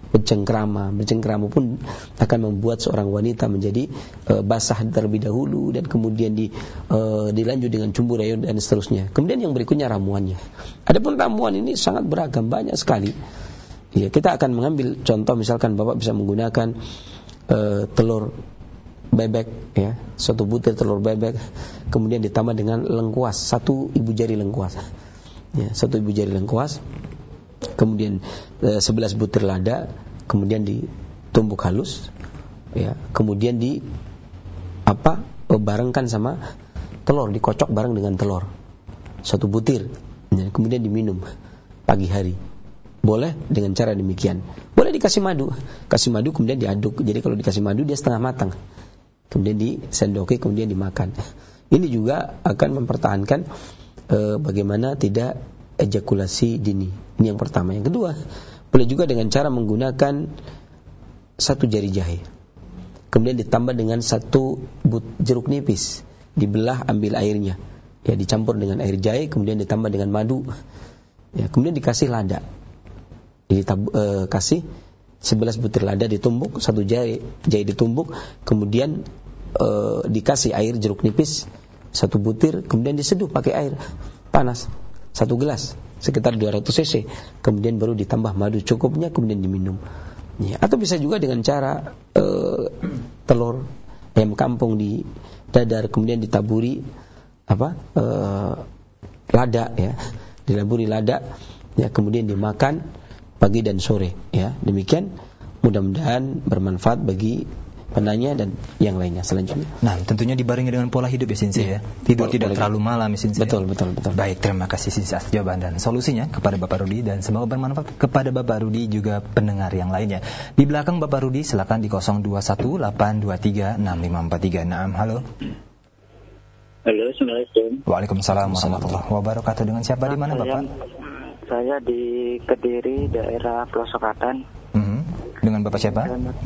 bercengkrama. Bercengkrama pun akan membuat seorang wanita menjadi uh, basah terlebih dahulu, dan kemudian di, uh, dilanjut dengan cumbu rayun dan seterusnya. Kemudian yang berikutnya ramuannya. Adapun ramuan ini sangat beragam, banyak sekali. Ya, kita akan mengambil contoh, misalkan Bapak bisa menggunakan uh, telur bebek, ya, satu butir telur bebek, kemudian ditambah dengan lengkuas, satu ibu jari lengkuas, ya, satu ibu jari lengkuas. Kemudian e, sebelas butir lada, kemudian ditumbuk halus, ya, kemudian di apa e, barengkan sama telur, dikocok bareng dengan telur, satu butir, ya, kemudian diminum pagi hari. Boleh dengan cara demikian. Boleh dikasih madu, kasih madu kemudian diaduk. Jadi kalau dikasih madu dia setengah matang, kemudian disendoki, kemudian dimakan. Ini juga akan mempertahankan e, bagaimana tidak ejakulasi dini. Ini yang pertama. Yang kedua, boleh juga dengan cara menggunakan satu jari jahe, kemudian ditambah dengan satu but jeruk nipis, dibelah, ambil airnya, ya, dicampur dengan air jahe, kemudian ditambah dengan madu, ya, kemudian dikasih lada. Jadi tab- eh, kasih sebelas butir lada ditumbuk, satu jahe jahe ditumbuk, kemudian eh, dikasih air jeruk nipis satu butir, kemudian diseduh pakai air panas satu gelas, sekitar dua ratus cc, kemudian baru ditambah madu cukupnya, kemudian diminum. Ya, atau bisa juga dengan cara uh, telur ayam kampung di dadar, kemudian ditaburi apa uh, lada, ya, dilaburi lada, ya, kemudian dimakan pagi dan sore, ya. Demikian, mudah-mudahan bermanfaat bagi penanya dan yang lainnya selanjutnya. Nah, tentunya dibarengi dengan pola hidup ya Sinsi, ya. Tidur tidak terlalu malam ya Sinsi. Betul, betul, betul. Baik, terima kasih Sinsi atas jawaban dan solusinya kepada Bapak Rudi, dan semoga bermanfaat kepada Bapak Rudi juga pendengar yang lainnya. Di belakang Bapak Rudi silakan di nol dua satu delapan dua tiga enam lima empat tiga. Naam, halo. Halo, Assalamualaikum. Waalaikumsalam warahmatullahi wabarakatuh. Dengan siapa, di mana Bapak? Saya di Kediri, daerah Pelosokatan. Mm-hmm. Dengan Bapak siapa?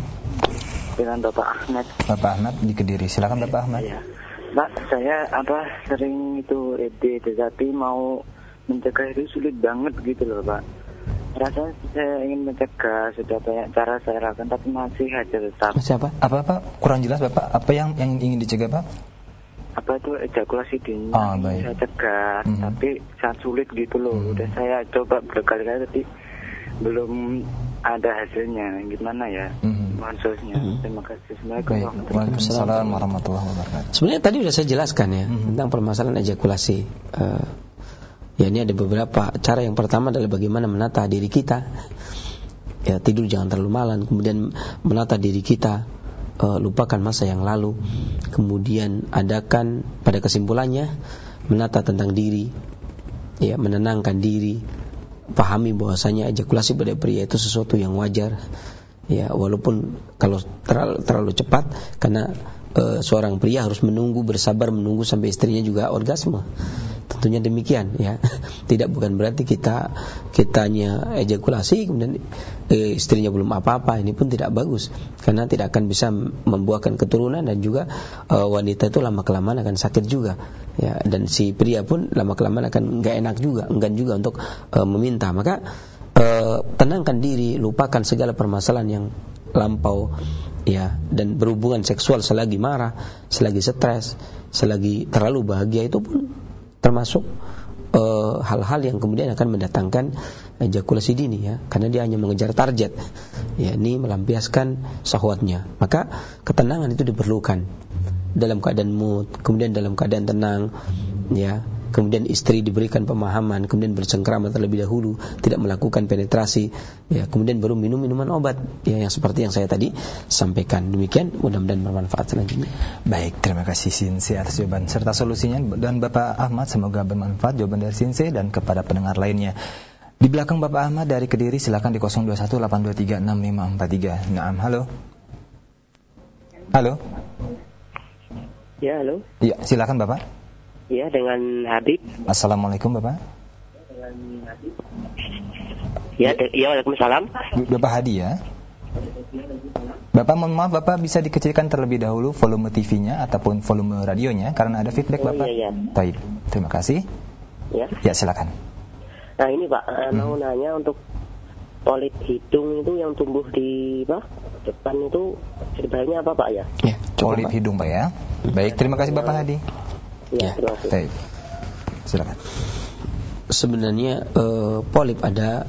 Dengan Bapak Ahmad. Bapak Ahmad di Kediri. Silakan Bapak Ahmad. Ya. Pak, saya apa sering itu E D, tetapi mau mencegah itu sulit banget gitu loh, Pak. Rasanya saya ingin mencegah, sudah banyak cara saya lakukan, tapi masih aja tetap. Siapa? Apa Pak? Kurang jelas Bapak. Apa yang yang ingin dicegah Pak? Apa itu ejakulasi dini? Oh, baik. Saya cegah, mm-hmm. tapi sangat sulit gitu loh. Mm-hmm. Udah saya coba berkali-kali, tapi belum ada hasilnya. Gimana ya? Mm-hmm. Mohon solusinya. Mm-hmm. Terima kasih. Waalaikumsalam warahmatullahi wabarakatuh. Sebenarnya tadi sudah saya jelaskan, ya, mm-hmm. tentang permasalahan ejakulasi. Uh, ya, ini ada beberapa cara. Yang pertama adalah bagaimana menata diri kita. Ya, tidur jangan terlalu malam, kemudian menata diri kita. Uh, lupakan masa yang lalu, kemudian adakan pada kesimpulannya menata tentang diri, ya, menenangkan diri, pahami bahwasanya ejakulasi pada pria itu sesuatu yang wajar, ya, walaupun kalau terlalu, terlalu cepat, karena uh, seorang pria harus menunggu, bersabar menunggu sampai istrinya juga orgasme. Tentunya demikian, ya. Tidak, bukan berarti kita kitanya ejakulasi kemudian eh, istrinya belum apa-apa. Ini pun tidak bagus, karena tidak akan bisa membuahkan keturunan, dan juga eh, wanita itu lama kelamaan akan sakit juga, ya. Dan si pria pun lama kelamaan akan enggak enak juga, enggan juga untuk eh, meminta. Maka eh, tenangkan diri, lupakan segala permasalahan yang lampau, ya, dan berhubungan seksual selagi marah, selagi stres, selagi terlalu bahagia, itu pun termasuk uh, hal-hal yang kemudian akan mendatangkan ejakulasi dini, ya, karena dia hanya mengejar target, ya, ini melampiaskan syahwatnya. Maka ketenangan itu diperlukan dalam keadaan mood, kemudian dalam keadaan tenang, ya. Kemudian istri diberikan pemahaman, kemudian bercengkrama terlebih dahulu, tidak melakukan penetrasi, ya, kemudian baru minum minuman obat, ya, yang seperti yang saya tadi sampaikan. Demikian, mudah-mudahan bermanfaat selanjutnya. Baik, terima kasih Sinse atas jawaban serta solusinya, dan Bapak Ahmad semoga bermanfaat jawaban dari Sinse dan kepada pendengar lainnya. Di belakang Bapak Ahmad dari Kediri silakan di nol dua satu delapan dua tiga enam lima empat tiga. Naam, halo. Halo. Ya, halo. Ya, silakan Bapak. Ya, dengan Habib. Assalamualaikum Bapak. Dengan Habib. Ya, de- ya, waalaikumsalam. Bapak Hadi, ya. Bapak, mohon maaf, Bapak bisa dikecilkan terlebih dahulu volume T V-nya ataupun volume radionya karena ada feedback, Bapak. Oh, iya, iya. Baik, terima kasih. Ya. Ya, silakan. Nah, ini Pak, hmm. mau nanya untuk polip hidung itu yang tumbuh di apa? Depan itu sebenarnya apa Pak ya? Ya, polip hidung Pak ya. Baik, terima kasih Bapak Hadi. Ya, terima kasih. Baik. Silakan. Sebenarnya uh, polip ada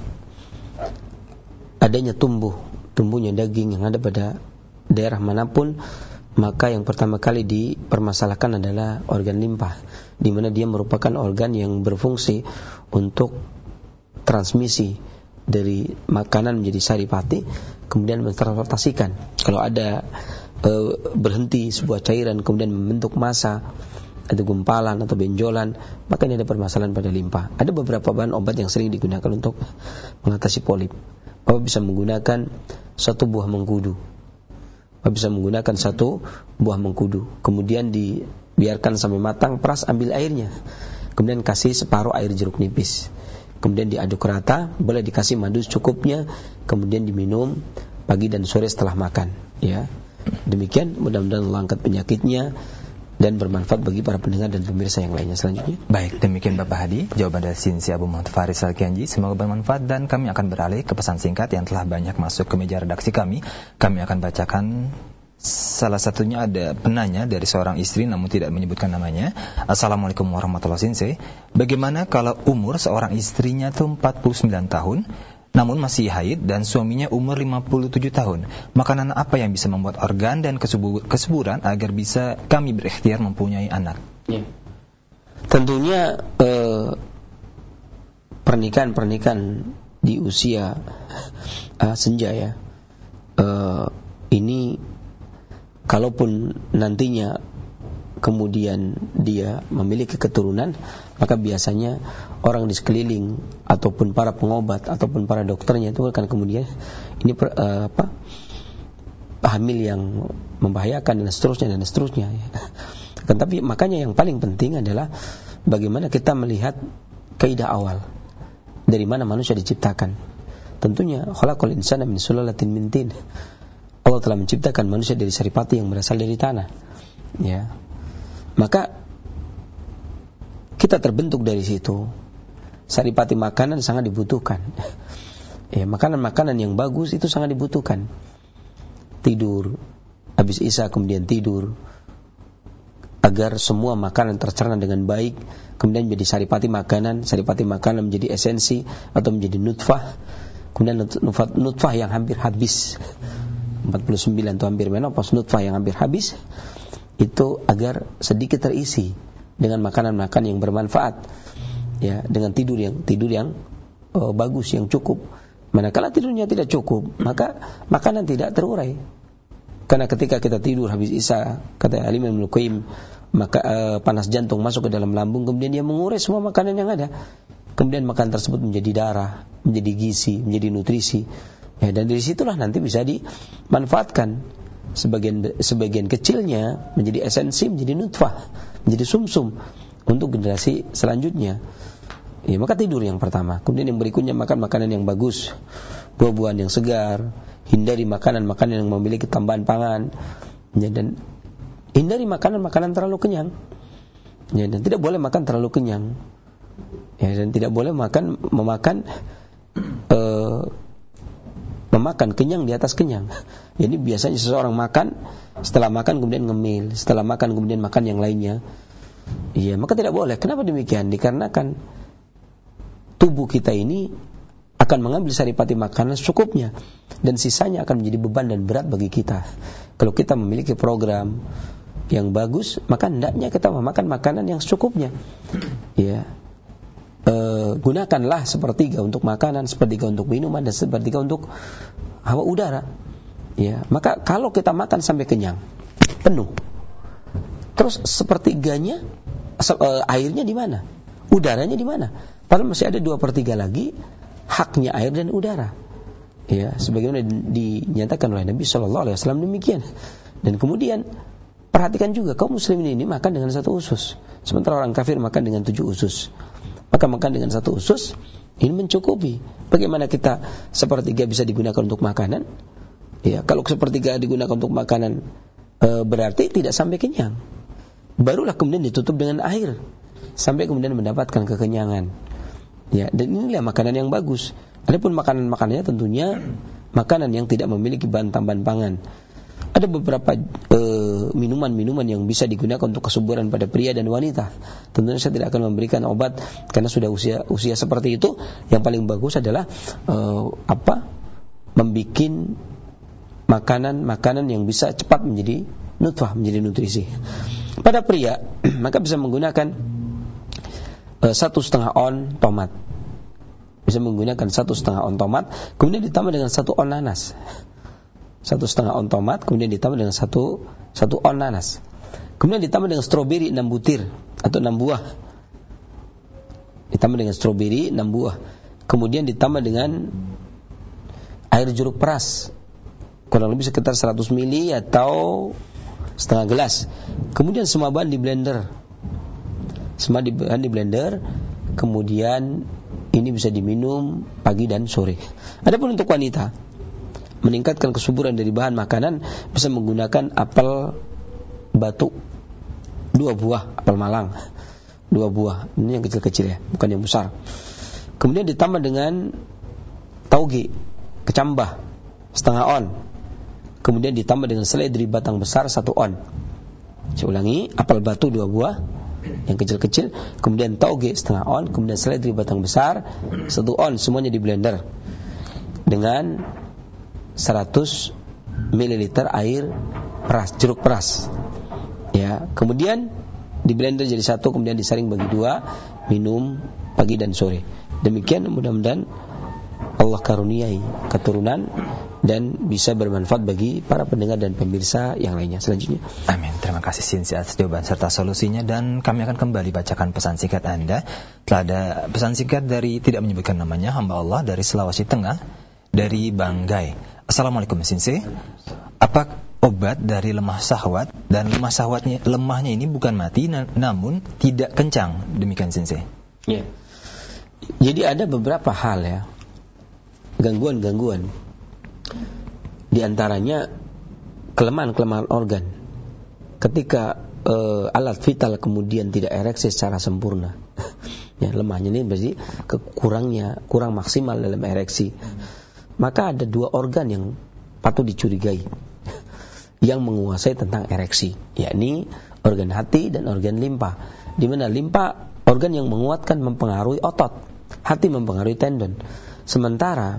adanya tumbuh, tumbuhnya daging yang ada pada daerah manapun, maka yang pertama kali dipermasalahkan adalah organ limpa, di mana dia merupakan organ yang berfungsi untuk transmisi dari makanan menjadi saripati, kemudian mentransportasikan. Kalau ada e, berhenti sebuah cairan kemudian membentuk massa atau gumpalan atau benjolan, maka ini ada permasalahan pada limpa. Ada beberapa bahan obat yang sering digunakan untuk mengatasi polip. Bapak bisa menggunakan satu buah mengkudu. Bapak bisa menggunakan satu buah mengkudu, kemudian dibiarkan sampai matang, peras, ambil airnya, kemudian kasih separuh air jeruk nipis, kemudian diaduk rata, boleh dikasih madu secukupnya, kemudian diminum pagi dan sore setelah makan. Ya, demikian mudah-mudahan Allah angkat penyakitnya dan bermanfaat bagi para pendengar dan pemirsa yang lainnya selanjutnya. Baik, demikian Bapak Hadi jawaban dari Sinsi Abu Muhammad Faris Al-Kianji. Semoga bermanfaat dan kami akan beralih ke pesan singkat yang telah banyak masuk ke meja redaksi kami. Kami akan bacakan. Salah satunya ada penanya dari seorang istri namun tidak menyebutkan namanya. Assalamualaikum warahmatullahi wabarakatuh. Bagaimana kalau umur seorang istrinya itu empat puluh sembilan tahun namun masih haid dan suaminya umur lima puluh tujuh tahun? Makanan apa yang bisa membuat organ dan kesuburan agar bisa kami berikhtiar mempunyai anak? Ya. Tentunya eh, pernikahan-pernikahan di usia uh, senja ya, uh, ini kalaupun nantinya kemudian dia memiliki keturunan, maka biasanya orang di sekeliling ataupun para pengobat ataupun para dokternya itu akan kemudian ini per, uh, apa hamil yang membahayakan dan seterusnya dan seterusnya ya. Tetapi makanya yang paling penting adalah bagaimana kita melihat kaidah awal dari mana manusia diciptakan. Tentunya khalaqal insana min sulalatin min tin. Allah telah menciptakan manusia dari saripati yang berasal dari tanah. Ya. Maka kita terbentuk dari situ. Saripati makanan sangat dibutuhkan. Ya, makanan-makanan yang bagus itu sangat dibutuhkan. Tidur, habis isya kemudian tidur, agar semua makanan tercerna dengan baik, kemudian menjadi saripati makanan, saripati makanan menjadi esensi atau menjadi nutfah, kemudian nutfah, nutfah yang hampir habis. empat puluh sembilan itu hampir menopause, nutfah yang hampir habis, itu agar sedikit terisi dengan makanan-makanan yang bermanfaat, ya, dengan tidur yang tidur yang uh, bagus, yang cukup. Manakala tidurnya tidak cukup, maka makanan tidak terurai. Karena ketika kita tidur habis isya, kata Imam Ibnu Qayyim, maka uh, panas jantung masuk ke dalam lambung, kemudian dia mengurai semua makanan yang ada. Kemudian makanan tersebut menjadi darah, menjadi gizi, menjadi nutrisi. Ya, dan dari situlah nanti bisa dimanfaatkan sebagian sebagian kecilnya menjadi esensi, menjadi nutfah, menjadi sumsum untuk generasi selanjutnya. Ya, maka tidur yang pertama. Kemudian yang berikutnya makan makanan yang bagus, buah-buahan yang segar, hindari makanan-makanan yang memiliki tambahan pangan, ya, dan hindari makanan-makanan terlalu kenyang. Ya, dan tidak boleh makan terlalu kenyang. Ya, dan tidak boleh makan memakan uh, memakan kenyang di atas kenyang. Jadi biasanya seseorang makan, setelah makan kemudian ngemil, setelah makan kemudian makan yang lainnya. Iya, maka tidak boleh. Kenapa demikian? Dikarenakan tubuh kita ini akan mengambil saripati makanan secukupnya, dan sisanya akan menjadi beban dan berat bagi kita. Kalau kita memiliki program yang bagus, maka hendaknya kita memakan makanan yang secukupnya. Ya. E, gunakanlah sepertiga untuk makanan, sepertiga untuk minuman, dan sepertiga untuk hawa udara. Ya, maka kalau kita makan sampai kenyang, penuh, terus sepertiganya e, airnya di mana? Udaranya di mana? Padahal masih ada dua per tiga lagi haknya air dan udara. Ya, sebagaimana dinyatakan oleh Nabi Shallallahu Alaihi Wasallam demikian. Dan kemudian perhatikan juga kaum muslimin ini makan dengan satu usus, sementara orang kafir makan dengan tujuh usus. Maka makan dengan satu usus ini mencukupi. Bagaimana kita sepertiga bisa digunakan untuk makanan? Ya, kalau sepertiga digunakan untuk makanan e, berarti tidak sampai kenyang. Barulah kemudian ditutup dengan air sampai kemudian mendapatkan kekenyangan. Ya, dan inilah makanan yang bagus. Adapun makanan-makanannya tentunya makanan yang tidak memiliki bahan tambahan pangan. Ada beberapa uh, minuman-minuman yang bisa digunakan untuk kesuburan pada pria dan wanita. Tentunya saya tidak akan memberikan obat karena sudah usia usia seperti itu. Yang paling bagus adalah uh, apa? Membikin makanan-makanan yang bisa cepat menjadi nutfah, menjadi nutrisi. Pada pria maka bisa menggunakan uh, satu setengah on tomat. Bisa menggunakan satu setengah on tomat, kemudian ditambah dengan satu on nanas. Satu setengah on tomat, kemudian ditambah dengan satu satu on nanas. Kemudian ditambah dengan stroberi enam butir atau enam buah. Ditambah dengan stroberi enam buah. Kemudian ditambah dengan air jeruk peras kurang lebih sekitar seratus mililiter atau setengah gelas. Kemudian semua bahan di blender. Semua bahan di blender. Kemudian ini bisa diminum pagi dan sore. Adapun untuk wanita, meningkatkan kesuburan dari bahan makanan bisa menggunakan apel batu dua buah, apel Malang dua buah, ini yang kecil-kecil ya, bukan yang besar. Kemudian ditambah dengan tauge kecambah setengah on, kemudian ditambah dengan seledri batang besar satu on. Saya ulangi, apel batu dua buah yang kecil-kecil, kemudian tauge setengah on, kemudian seledri batang besar satu on, semuanya di blender dengan seratus mililiter air peras, jeruk peras. Ya, kemudian di blender jadi satu, kemudian disaring bagi dua, minum pagi dan sore. Demikian mudah-mudahan Allah karuniai keturunan dan bisa bermanfaat bagi para pendengar dan pemirsa yang lainnya. Selanjutnya. Amin. Terima kasih Sinsi atas jawaban serta solusinya, dan kami akan kembali bacakan pesan singkat Anda. Telah ada pesan singkat dari tidak menyebutkan namanya, hamba Allah dari Sulawesi Tengah, dari Banggai. Assalamualaikum Sinsi. Apa obat dari lemah syahwat, dan lemah syahwatnya lemahnya ini bukan mati namun tidak kencang? Demikian Sinsi. Ya. Jadi ada beberapa hal ya, gangguan-gangguan. Di antaranya kelemahan-kelemahan organ. Ketika uh, alat vital kemudian tidak ereksi secara sempurna. Ya, lemahnya ini berarti kekurangnya, kurang maksimal dalam ereksi. Maka ada dua organ yang patut dicurigai yang menguasai tentang ereksi, yakni organ hati dan organ limpa. Di mana limpa organ yang menguatkan mempengaruhi otot, hati mempengaruhi tendon. Sementara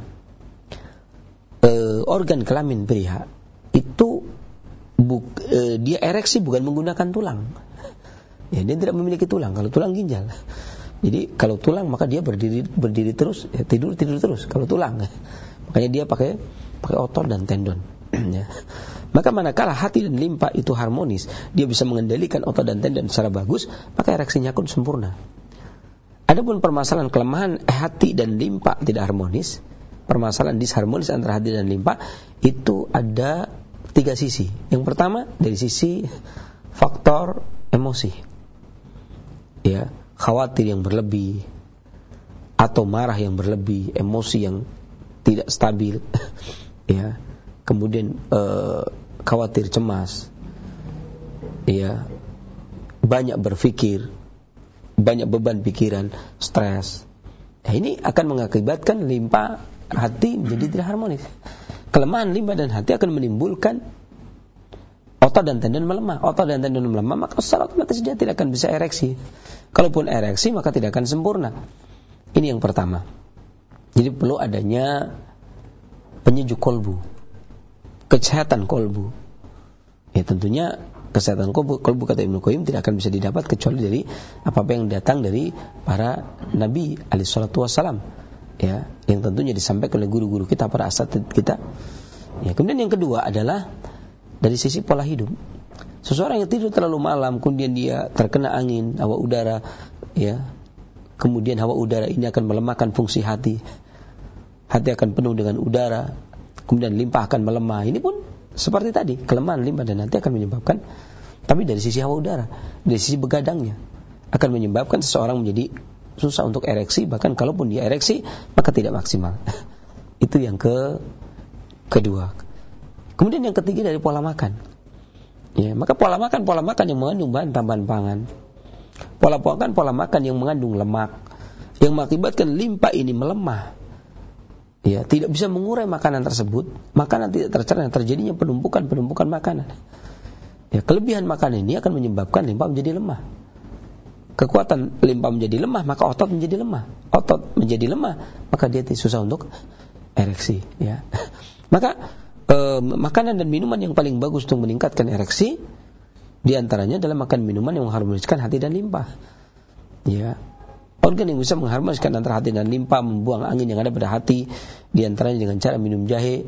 eh, organ kelamin pria itu buk, eh, dia ereksi bukan menggunakan tulang. Ya, dia tidak memiliki tulang. Kalau tulang ginjal. Jadi kalau tulang maka dia berdiri berdiri terus, ya, tidur tidur terus. Kalau tulang, makanya dia pakai pakai otot dan tendon. Ya. Maka manakala hati dan limpa itu harmonis, dia bisa mengendalikan otot dan tendon secara bagus, maka ereksinya pun sempurna. Adapun permasalahan kelemahan hati dan limpa tidak harmonis, permasalahan disharmonis antara hati dan limpa, itu ada tiga sisi. Yang pertama dari sisi faktor emosi, ya, khawatir yang berlebih atau marah yang berlebih, emosi yang tidak stabil, ya, kemudian eh, khawatir, cemas, ya, banyak berpikir, banyak beban pikiran, stres. Nah, ini akan mengakibatkan limpa hati menjadi tidak harmonis. Kelemahan limpa dan hati akan menimbulkan otot dan tendon melemah. Otot dan tendon melemah, maka secara otomatis dia tidak akan bisa ereksi. Kalaupun ereksi, maka tidak akan sempurna. Ini yang pertama. Jadi perlu adanya penyejuk kolbu, kesehatan kolbu. Ya tentunya kesehatan kolbu, kolbu kata Ibnu Qayyim tidak akan bisa didapat kecuali dari apa-apa yang datang dari para nabi alaihi salatu wassalam, ya, yang tentunya disampaikan oleh guru-guru kita, para asatidz kita. Ya, kemudian yang kedua adalah dari sisi pola hidup. Seseorang yang tidur terlalu malam, kemudian dia terkena angin, hawa udara, ya, kemudian hawa udara ini akan melemahkan fungsi hati. Hati akan penuh dengan udara, kemudian limpa akan melemah. Ini pun seperti tadi, kelemahan limpa dan hati akan menyebabkan, tapi dari sisi hawa udara, dari sisi begadangnya, akan menyebabkan seseorang menjadi susah untuk ereksi, bahkan kalaupun dia ereksi, maka tidak maksimal. Itu yang ke kedua. Kemudian yang ketiga dari pola makan. Ya, maka pola makan, pola makan yang mengandung bahan tambahan pangan. Pola makan, pola makan yang mengandung lemak, yang mengakibatkan limpa ini melemah. ya, tidak bisa mengurai makanan tersebut, makanan tidak tercerna, terjadinya penumpukan-penumpukan makanan. Ya, kelebihan makanan ini akan menyebabkan limpa menjadi lemah. Kekuatan limpa menjadi lemah, maka otot menjadi lemah. Otot menjadi lemah, maka dia susah untuk ereksi. Ya, maka eh, makanan dan minuman yang paling bagus untuk meningkatkan ereksi, di antaranya adalah makan minuman yang mengharmoniskan hati dan limpa. Ya. Organ yang bisa mengharmoniskan antara hati dan limpa, membuang angin yang ada pada hati, di antaranya dengan cara minum jahe.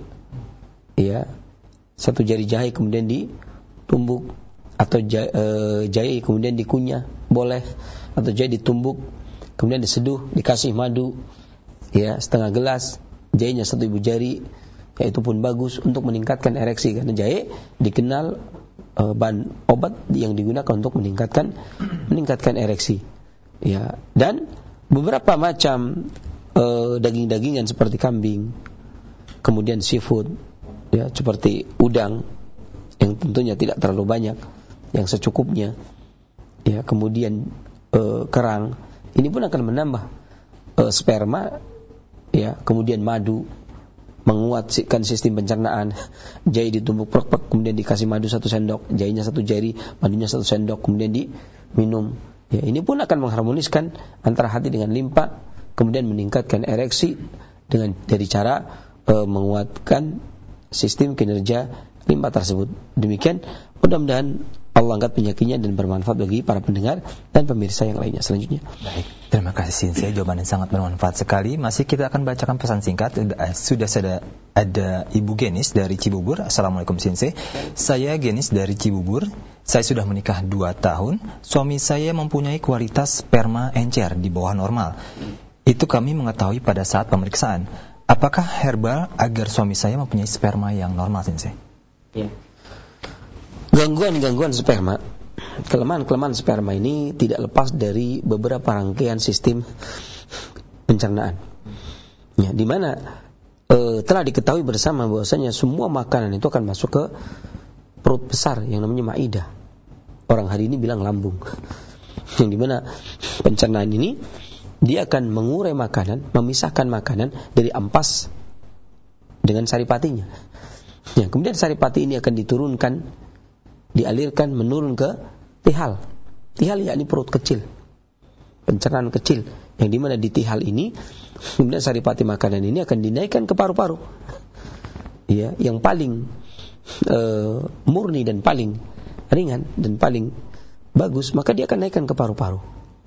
Ya. Satu jari jahe kemudian ditumbuk, atau jahe, e, jahe kemudian dikunyah, boleh, atau jahe ditumbuk kemudian diseduh, dikasih madu, ya, setengah gelas, jahenya satu ibu jari, ya, itu pun bagus untuk meningkatkan ereksi, karena jahe dikenal e, bahan obat yang digunakan untuk meningkatkan meningkatkan ereksi. Ya, dan beberapa macam e, daging-dagingan seperti kambing, kemudian seafood, ya, seperti udang yang tentunya tidak terlalu banyak, yang secukupnya, ya, kemudian e, kerang, ini pun akan menambah e, sperma, ya, kemudian madu, menguatkan sistem pencernaan. Jahe ditumbuk prok-prok, kemudian dikasih madu satu sendok, jahenya satu jari, madunya satu sendok, kemudian diminum. Ya, ini pun akan mengharmoniskan antara hati dengan limpa, kemudian meningkatkan ereksi dengan dari cara e, menguatkan sistem kinerja limpa tersebut. Demikian, mudah-mudahan Allah angkat penyakitnya dan bermanfaat bagi para pendengar dan pemirsa yang lainnya. Selanjutnya. Baik, terima kasih Sinse, jawaban yang sangat bermanfaat sekali. Masih kita akan bacakan pesan singkat. Sudah ada, ada Ibu Genis dari Cibubur. Assalamualaikum Sinse. Saya Genis dari Cibubur. Saya sudah menikah dua tahun. Suami saya mempunyai kualitas sperma encer di bawah normal. Itu kami mengetahui pada saat pemeriksaan. Apakah herbal agar suami saya mempunyai sperma yang normal, Sinse? Ya. Gangguan-gangguan sperma, kelemahan-kelemahan sperma ini tidak lepas dari beberapa rangkaian sistem pencernaan. Ya, di mana e, telah diketahui bersama bahwasanya semua makanan itu akan masuk ke perut besar yang namanya maidah. Orang hari ini bilang lambung. Yang di mana pencernaan ini dia akan mengurai makanan, memisahkan makanan dari ampas dengan saripatinya. Ya, kemudian saripati ini akan diturunkan, dialirkan menurun ke tihal. Tihal yakni perut kecil, pencernaan kecil, yang dimana di tihal ini kemudian saripati makanan ini akan dinaikkan ke paru-paru. Ya, yang paling uh, murni dan paling ringan dan paling bagus, maka dia akan naikkan ke paru-paru.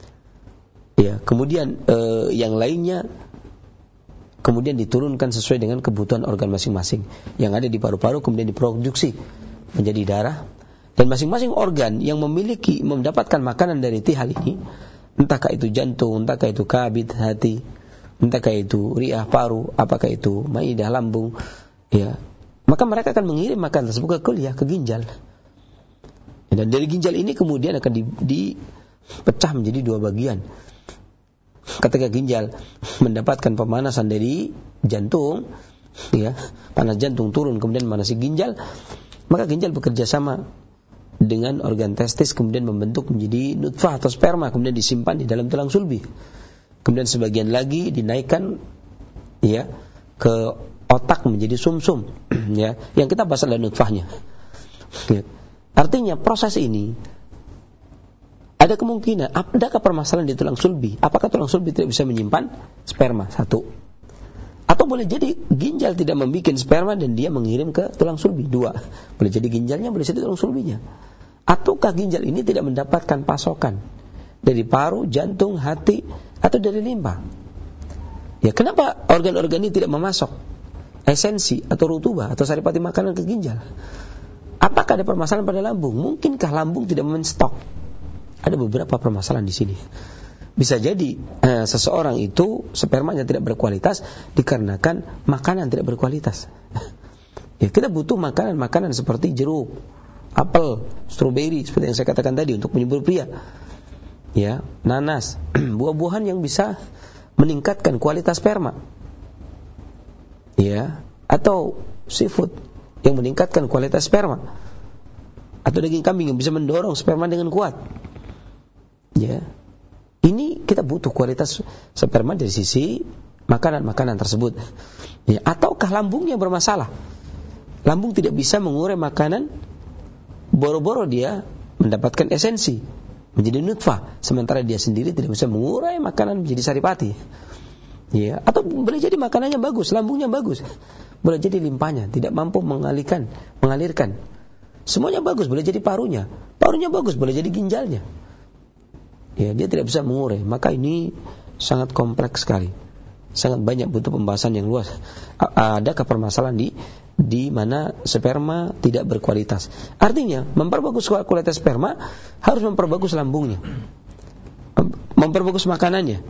Ya, kemudian uh, yang lainnya kemudian diturunkan sesuai dengan kebutuhan organ masing-masing. Yang ada di paru-paru kemudian diproduksi menjadi darah. Dan masing-masing organ yang memiliki, mendapatkan makanan dari tihal ini, entahkah itu jantung, entahkah itu kabid, hati, entahkah itu riah, paru, apakah itu maidah, lambung, ya, maka mereka akan mengirim makanan tersebut ke kuliah, ke ginjal. Dan dari ginjal ini kemudian akan dipecah menjadi dua bagian. Ketika ginjal mendapatkan pemanasan dari jantung, ya, panas jantung turun kemudian memanasi ginjal, maka ginjal bekerja sama dengan organ testis kemudian membentuk menjadi nutfah atau sperma, kemudian disimpan di dalam tulang sulbi. Kemudian sebagian lagi dinaikkan, ya, ke otak menjadi sumsum, ya, yang kita bahas adalah nutfahnya. Ya. Artinya proses ini ada kemungkinan adakah permasalahan di tulang sulbi? Apakah tulang sulbi tidak bisa menyimpan sperma? Satu. Atau boleh jadi ginjal tidak membuat sperma dan dia mengirim ke tulang sulbi. Dua. Boleh jadi ginjalnya, boleh jadi tulang sulbinya. Ataukah ginjal ini tidak mendapatkan pasokan dari paru, jantung, hati, atau dari limpa? Ya, kenapa organ-organ ini tidak memasok esensi atau rutubah atau saripati makanan ke ginjal? Apakah ada permasalahan pada lambung? Mungkinkah lambung tidak menstok? Ada beberapa permasalahan di sini. Bisa jadi eh, seseorang itu spermanya tidak berkualitas dikarenakan makanan tidak berkualitas. Ya, kita butuh makanan-makanan seperti jeruk, apel, stroberi seperti yang saya katakan tadi untuk penyubur pria. Ya, nanas, buah-buahan yang bisa meningkatkan kualitas sperma. Ya, atau seafood yang meningkatkan kualitas sperma. Atau daging kambing yang bisa mendorong sperma dengan kuat. Ya. Ini kita butuh kualitas sperma dari sisi makanan-makanan tersebut. Ya, ataukah lambungnya bermasalah? Lambung tidak bisa mengurai makanan, boro-boro dia mendapatkan esensi menjadi nutfah, sementara dia sendiri tidak bisa mengurai makanan menjadi saripati. Ya, atau boleh jadi makanannya bagus, lambungnya bagus, boleh jadi limpahnya tidak mampu mengalirkan, mengalirkan. Semuanya bagus, boleh jadi parunya, parunya bagus, boleh jadi ginjalnya. Ya, dia tidak bisa mengurai. Maka ini sangat kompleks sekali, sangat banyak butuh pembahasan yang luas. Adakah permasalahan di di mana sperma tidak berkualitas? Artinya, memperbagus kualitas sperma harus memperbagus lambungnya, memperbagus makanannya.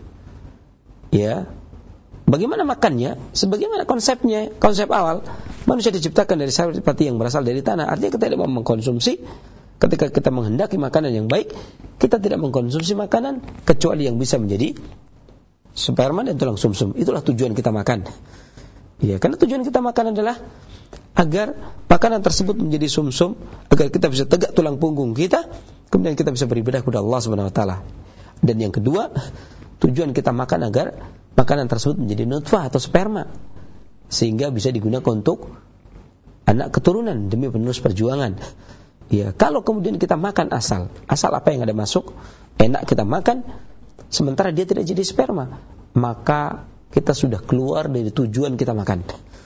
Ya, bagaimana makannya? Sebagaimana konsepnya, konsep awal, manusia diciptakan dari saripati yang berasal dari tanah. Artinya kita tidak mau mengkonsumsi. Ketika kita menghendaki makanan yang baik, kita tidak mengkonsumsi makanan kecuali yang bisa menjadi sperma dan tulang sumsum. Itulah tujuan kita makan. Ya, karena tujuan kita makan adalah agar makanan tersebut menjadi sumsum, agar kita bisa tegak tulang punggung kita, kemudian kita bisa beribadah kepada Allah Subhanahu wa taala. Dan yang kedua, tujuan kita makan agar makanan tersebut menjadi nutfah atau sperma, sehingga bisa digunakan untuk anak keturunan demi penerus perjuangan. Ya, kalau kemudian kita makan asal, asal apa yang ada masuk, enak kita makan, sementara dia tidak jadi sperma, maka kita sudah keluar dari tujuan kita makan.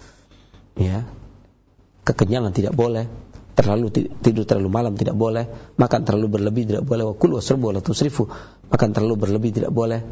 Ya, kekenyangan tidak boleh, terlalu tidur terlalu malam tidak boleh, makan terlalu berlebih tidak boleh, wa kulu wasrabu wala tusrifu, makan terlalu berlebih tidak boleh.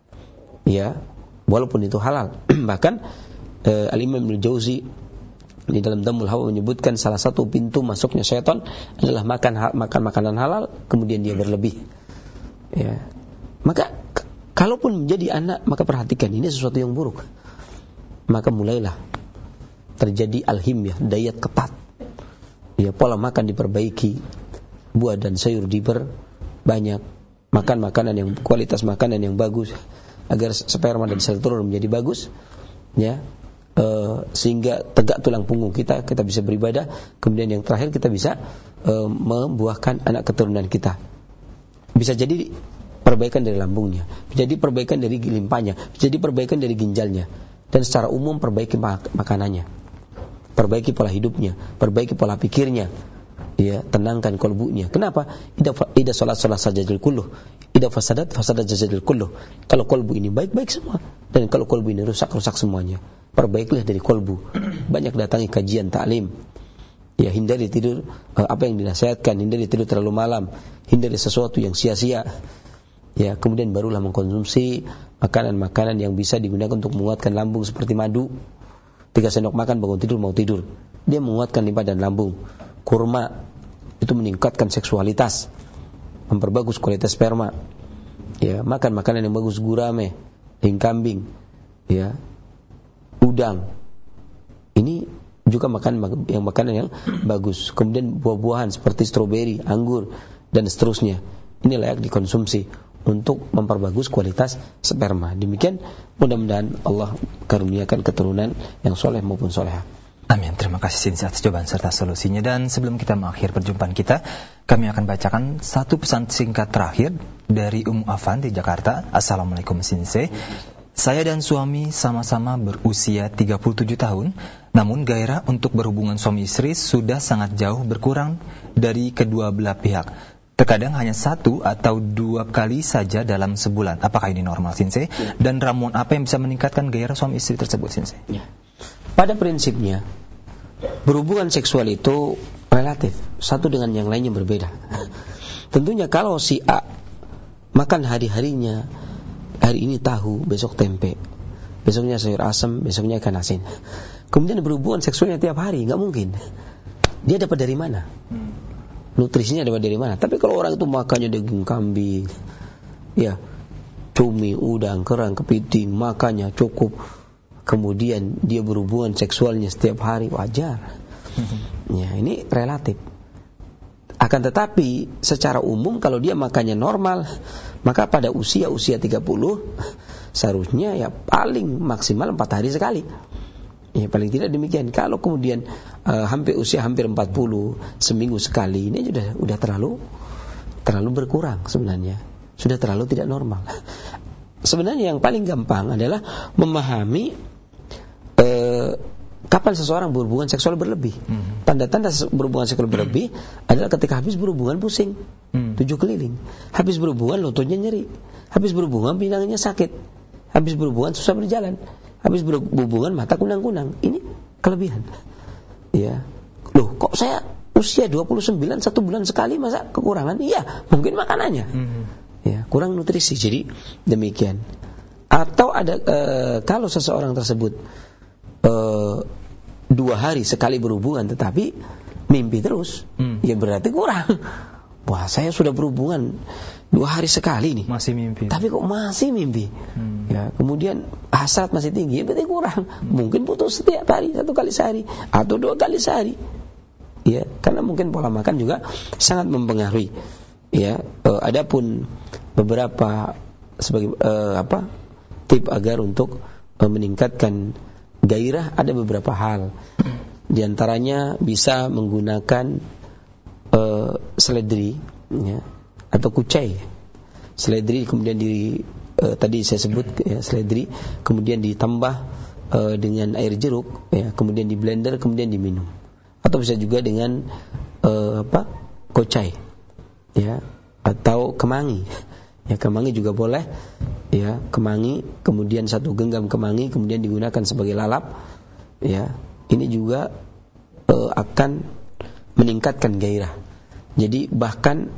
Ya, walaupun itu halal. Bahkan eh, Al-Imam Ibnu Jauzi di dalam Dhammul Hawa menyebutkan salah satu pintu masuknya syaitan adalah makan makan makanan halal kemudian dia berlebih. Ya. Maka k- kalaupun menjadi anak, maka perhatikan ini sesuatu yang buruk. Maka mulailah terjadi alhimyah, diet ketat. Ya, pola makan diperbaiki, buah dan sayur diperbanyak, makan makanan yang kualitas makanan yang bagus agar sperma dan sel telur menjadi bagus. Ya. Uh, sehingga tegak tulang punggung kita, kita bisa beribadah. Kemudian yang terakhir kita bisa uh, membuahkan anak keturunan kita. Bisa jadi perbaikan dari lambungnya, bisa jadi perbaikan dari limpahnya, bisa jadi perbaikan dari ginjalnya. Dan secara umum perbaiki mak- makanannya, perbaiki pola hidupnya, perbaiki pola pikirnya. Ya, tenangkan kolbunya. Kenapa? Ida ida salat salat sajadul kulluh, ida fasadat fasadat jazadul kulluh. Kalau kolbu ini baik baik semua, dan kalau kolbu ini rusak rusak semuanya. Perbaikilah dari kolbu. Banyak datangi kajian taklim. Ya, hindari tidur uh, apa yang dinasihatkan, hindari tidur terlalu malam, hindari sesuatu yang sia-sia. Ya, kemudian barulah mengkonsumsi makanan-makanan yang bisa digunakan untuk menguatkan lambung seperti madu. Tiga sendok makan bangun tidur mau tidur. Dia menguatkan limpah dan lambung. Kurma itu meningkatkan seksualitas, memperbagus kualitas sperma. Ya, makan makanan yang bagus, gurame, daging kambing, ya, udang. Ini juga makan yang makanan yang bagus. Kemudian buah-buahan seperti stroberi, anggur dan seterusnya. Ini layak dikonsumsi untuk memperbagus kualitas sperma. Demikian, mudah-mudahan Allah karuniakan keturunan yang soleh maupun soleha. Amin. Terima kasih Sinsi atas jawaban serta solusinya. Dan sebelum kita mengakhiri perjumpaan kita, kami akan bacakan satu pesan singkat terakhir dari Ummu Afan di Jakarta. Assalamualaikum Sinsi. Saya dan suami sama-sama berusia tiga puluh tujuh tahun, namun gairah untuk berhubungan suami istri sudah sangat jauh berkurang dari kedua belah pihak. Terkadang hanya satu atau dua kali saja dalam sebulan. Apakah ini normal, Sinsi? Ya. Dan ramuan apa yang bisa meningkatkan gairah suami istri tersebut, Sinsi? Ya. Pada prinsipnya, berhubungan seksual itu relatif, satu dengan yang lainnya berbeda. Tentunya kalau si A makan hari-harinya, hari ini tahu, besok tempe, besoknya sayur asam, besoknya ikan asin, kemudian berhubungan seksualnya tiap hari, nggak mungkin. Dia dapat dari mana? Nutrisinya dapat dari mana? Tapi kalau orang itu makannya daging kambing, ya, cumi, udang, kerang, kepiting, makannya cukup, kemudian dia berhubungan seksualnya setiap hari, wajar. Ya, ini relatif. Akan tetapi secara umum kalau dia makannya normal, maka pada usia-usia tiga puluh seharusnya ya paling maksimal empat hari sekali. Ya, paling tidak demikian. Kalau kemudian uh, hampir usia hampir empat puluh seminggu sekali, ini sudah sudah terlalu terlalu berkurang sebenarnya. Sudah terlalu tidak normal. sebenarnya yang paling gampang adalah memahami eh, kapan seseorang berhubungan seksual berlebih. Hmm. Tanda-tanda berhubungan seksual berlebih hmm. adalah ketika habis berhubungan pusing, hmm. tujuh keliling. Habis berhubungan lututnya nyeri. Habis berhubungan pinggangnya sakit. Habis berhubungan susah berjalan. Habis berhubungan mata kunang-kunang. Ini kelebihan. Ya. Loh, kok saya usia dua puluh sembilan satu bulan sekali masa kekurangan? Iya, mungkin makanannya. Hmm. Ya, kurang nutrisi. Jadi demikian. Atau ada e, kalau seseorang tersebut e, dua hari sekali berhubungan tetapi mimpi terus, hmm. ya berarti kurang. Wah, saya sudah berhubungan dua hari sekali nih, masih mimpi. Tapi kok masih mimpi? Hmm. Ya, kemudian hasrat masih tinggi, ya berarti kurang. Hmm. Mungkin putus setiap hari, satu kali sehari atau dua kali sehari. Ya, karena mungkin pola makan juga sangat mempengaruhi. Ya, e, adapun beberapa sebagai e, apa tip agar untuk e, meningkatkan gairah ada beberapa hal. Di antaranya bisa menggunakan e, seledri, ya, atau kucai. Seledri kemudian di e, tadi saya sebut ya, seledri kemudian ditambah e, dengan air jeruk, ya, kemudian di blender kemudian diminum. Atau bisa juga dengan e, apa kucai, ya, atau kemangi. Ya, kemangi juga boleh, ya, kemangi kemudian satu genggam kemangi kemudian digunakan sebagai lalap, ya, ini juga e, akan meningkatkan gairah. Jadi bahkan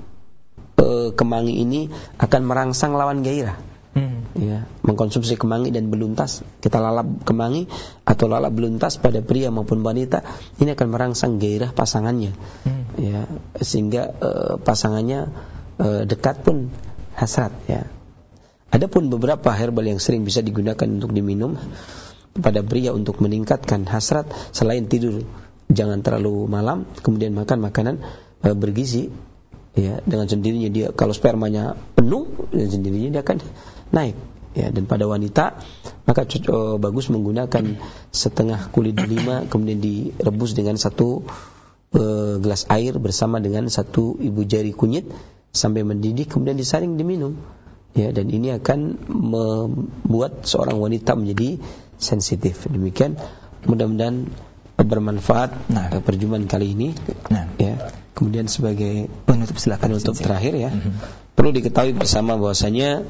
e, kemangi ini akan merangsang lawan gairah. hmm. Ya, mengkonsumsi kemangi dan beluntas, kita lalap kemangi atau lalap beluntas pada pria maupun wanita, ini akan merangsang gairah pasangannya. hmm. Ya, sehingga e, pasangannya e, dekat pun hasrat, ya. Adapun beberapa herbal yang sering bisa digunakan untuk diminum pada pria untuk meningkatkan hasrat, selain tidur jangan terlalu malam, kemudian makan makanan e, bergizi, ya, dengan sendirinya dia kalau spermanya penuh, dengan sendirinya dia akan naik, ya. Dan pada wanita maka e, bagus menggunakan setengah kulit delima kemudian direbus dengan satu e, gelas air bersama dengan satu ibu jari kunyit sampai mendidih kemudian disaring diminum, ya, dan ini akan membuat seorang wanita menjadi sensitif. Demikian, mudah-mudahan bermanfaat nah, perjumpaan kali ini. Nah, ya. Kemudian sebagai penutup silakan penutup terakhir, ya. Mm-hmm. Perlu diketahui bersama bahwasanya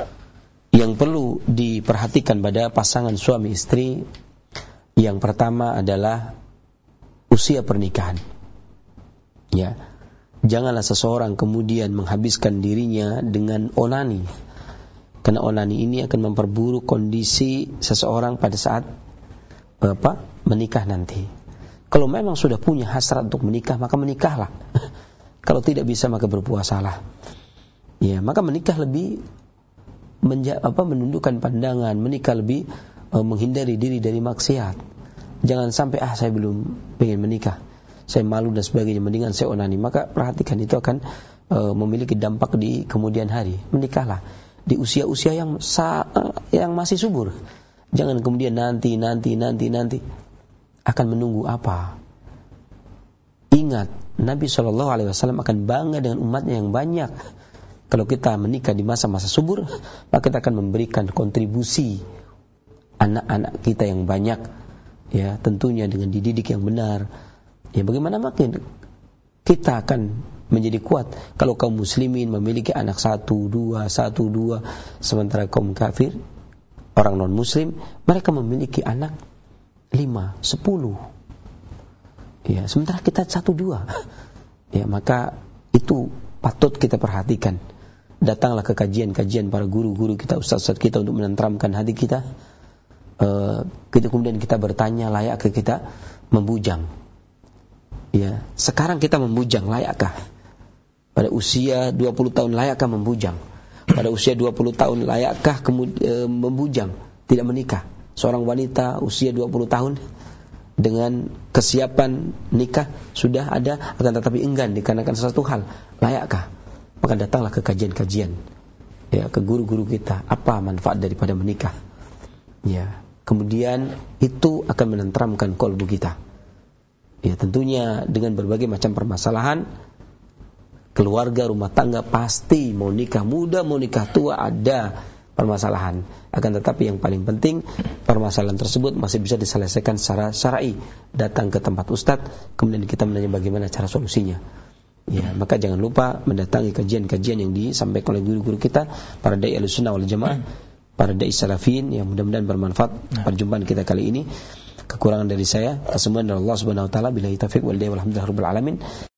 yang perlu diperhatikan pada pasangan suami istri yang pertama adalah usia pernikahan. Ya. Janganlah seseorang kemudian menghabiskan dirinya dengan onani, karena onani ini akan memperburuk kondisi seseorang pada saat apa menikah nanti. Kalau memang sudah punya hasrat untuk menikah, maka menikahlah. Kalau tidak bisa maka berpuasalah. Ya, maka menikah lebih menja- apa menundukkan pandangan, menikah lebih uh, menghindari diri dari maksiat. Jangan sampai ah saya belum ingin menikah, saya malu dan sebagainya, mendingan saya onani. Maka perhatikan, itu akan uh, memiliki dampak di kemudian hari. Menikahlah di usia-usia yang sa- yang masih subur. Jangan kemudian nanti, nanti, nanti, nanti. Akan menunggu apa? Ingat, Nabi shallallahu alaihi wasallam akan bangga dengan umatnya yang banyak. Kalau kita menikah di masa-masa subur, maka kita akan memberikan kontribusi anak-anak kita yang banyak. Ya, tentunya dengan dididik yang benar. Ya, bagaimana makin kita akan menjadi kuat kalau kaum muslimin memiliki anak satu, dua, satu, dua, sementara kaum kafir, orang non muslim, mereka memiliki anak lima, sepuluh. Ya, sementara kita satu, dua. Ya, maka itu patut kita perhatikan. Datanglah ke kajian-kajian para guru-guru kita, ustaz-ustaz kita untuk menenteramkan hati kita. Uh, kita kemudian kita bertanya, layakkah kita membujang? Ya, sekarang kita membujang, layakkah? Pada usia dua puluh tahun layakkah membujang? Pada usia dua puluh tahun layakkah kemud- e, membujang, tidak menikah? Seorang wanita usia dua puluh tahun dengan kesiapan nikah sudah ada, akan tetapi enggan dikarenakan sesuatu hal, layakkah? Maka datanglah ke kajian-kajian, ya, ke guru-guru kita, apa manfaat daripada menikah? Ya, kemudian itu akan menenteramkan kolbu kita. Ya, tentunya dengan berbagai macam permasalahan, keluarga, rumah tangga pasti mau nikah muda, mau nikah tua, ada permasalahan. Akan tetapi yang paling penting, permasalahan tersebut masih bisa diselesaikan secara syar'i. Datang ke tempat ustadz, kemudian kita menanya bagaimana cara solusinya. Ya, maka jangan lupa mendatangi kajian-kajian yang disampaikan oleh guru-guru kita, para dai Ahlussunnah wal Jamaah, para dai salafin, yang mudah-mudahan bermanfaat perjumpaan kita kali ini. Kekurangan dari saya, kesembuhan dari Allah Subhanahu wa taala. Billahi taufiq wal hidayah, walhamdulillahirabbil alamin.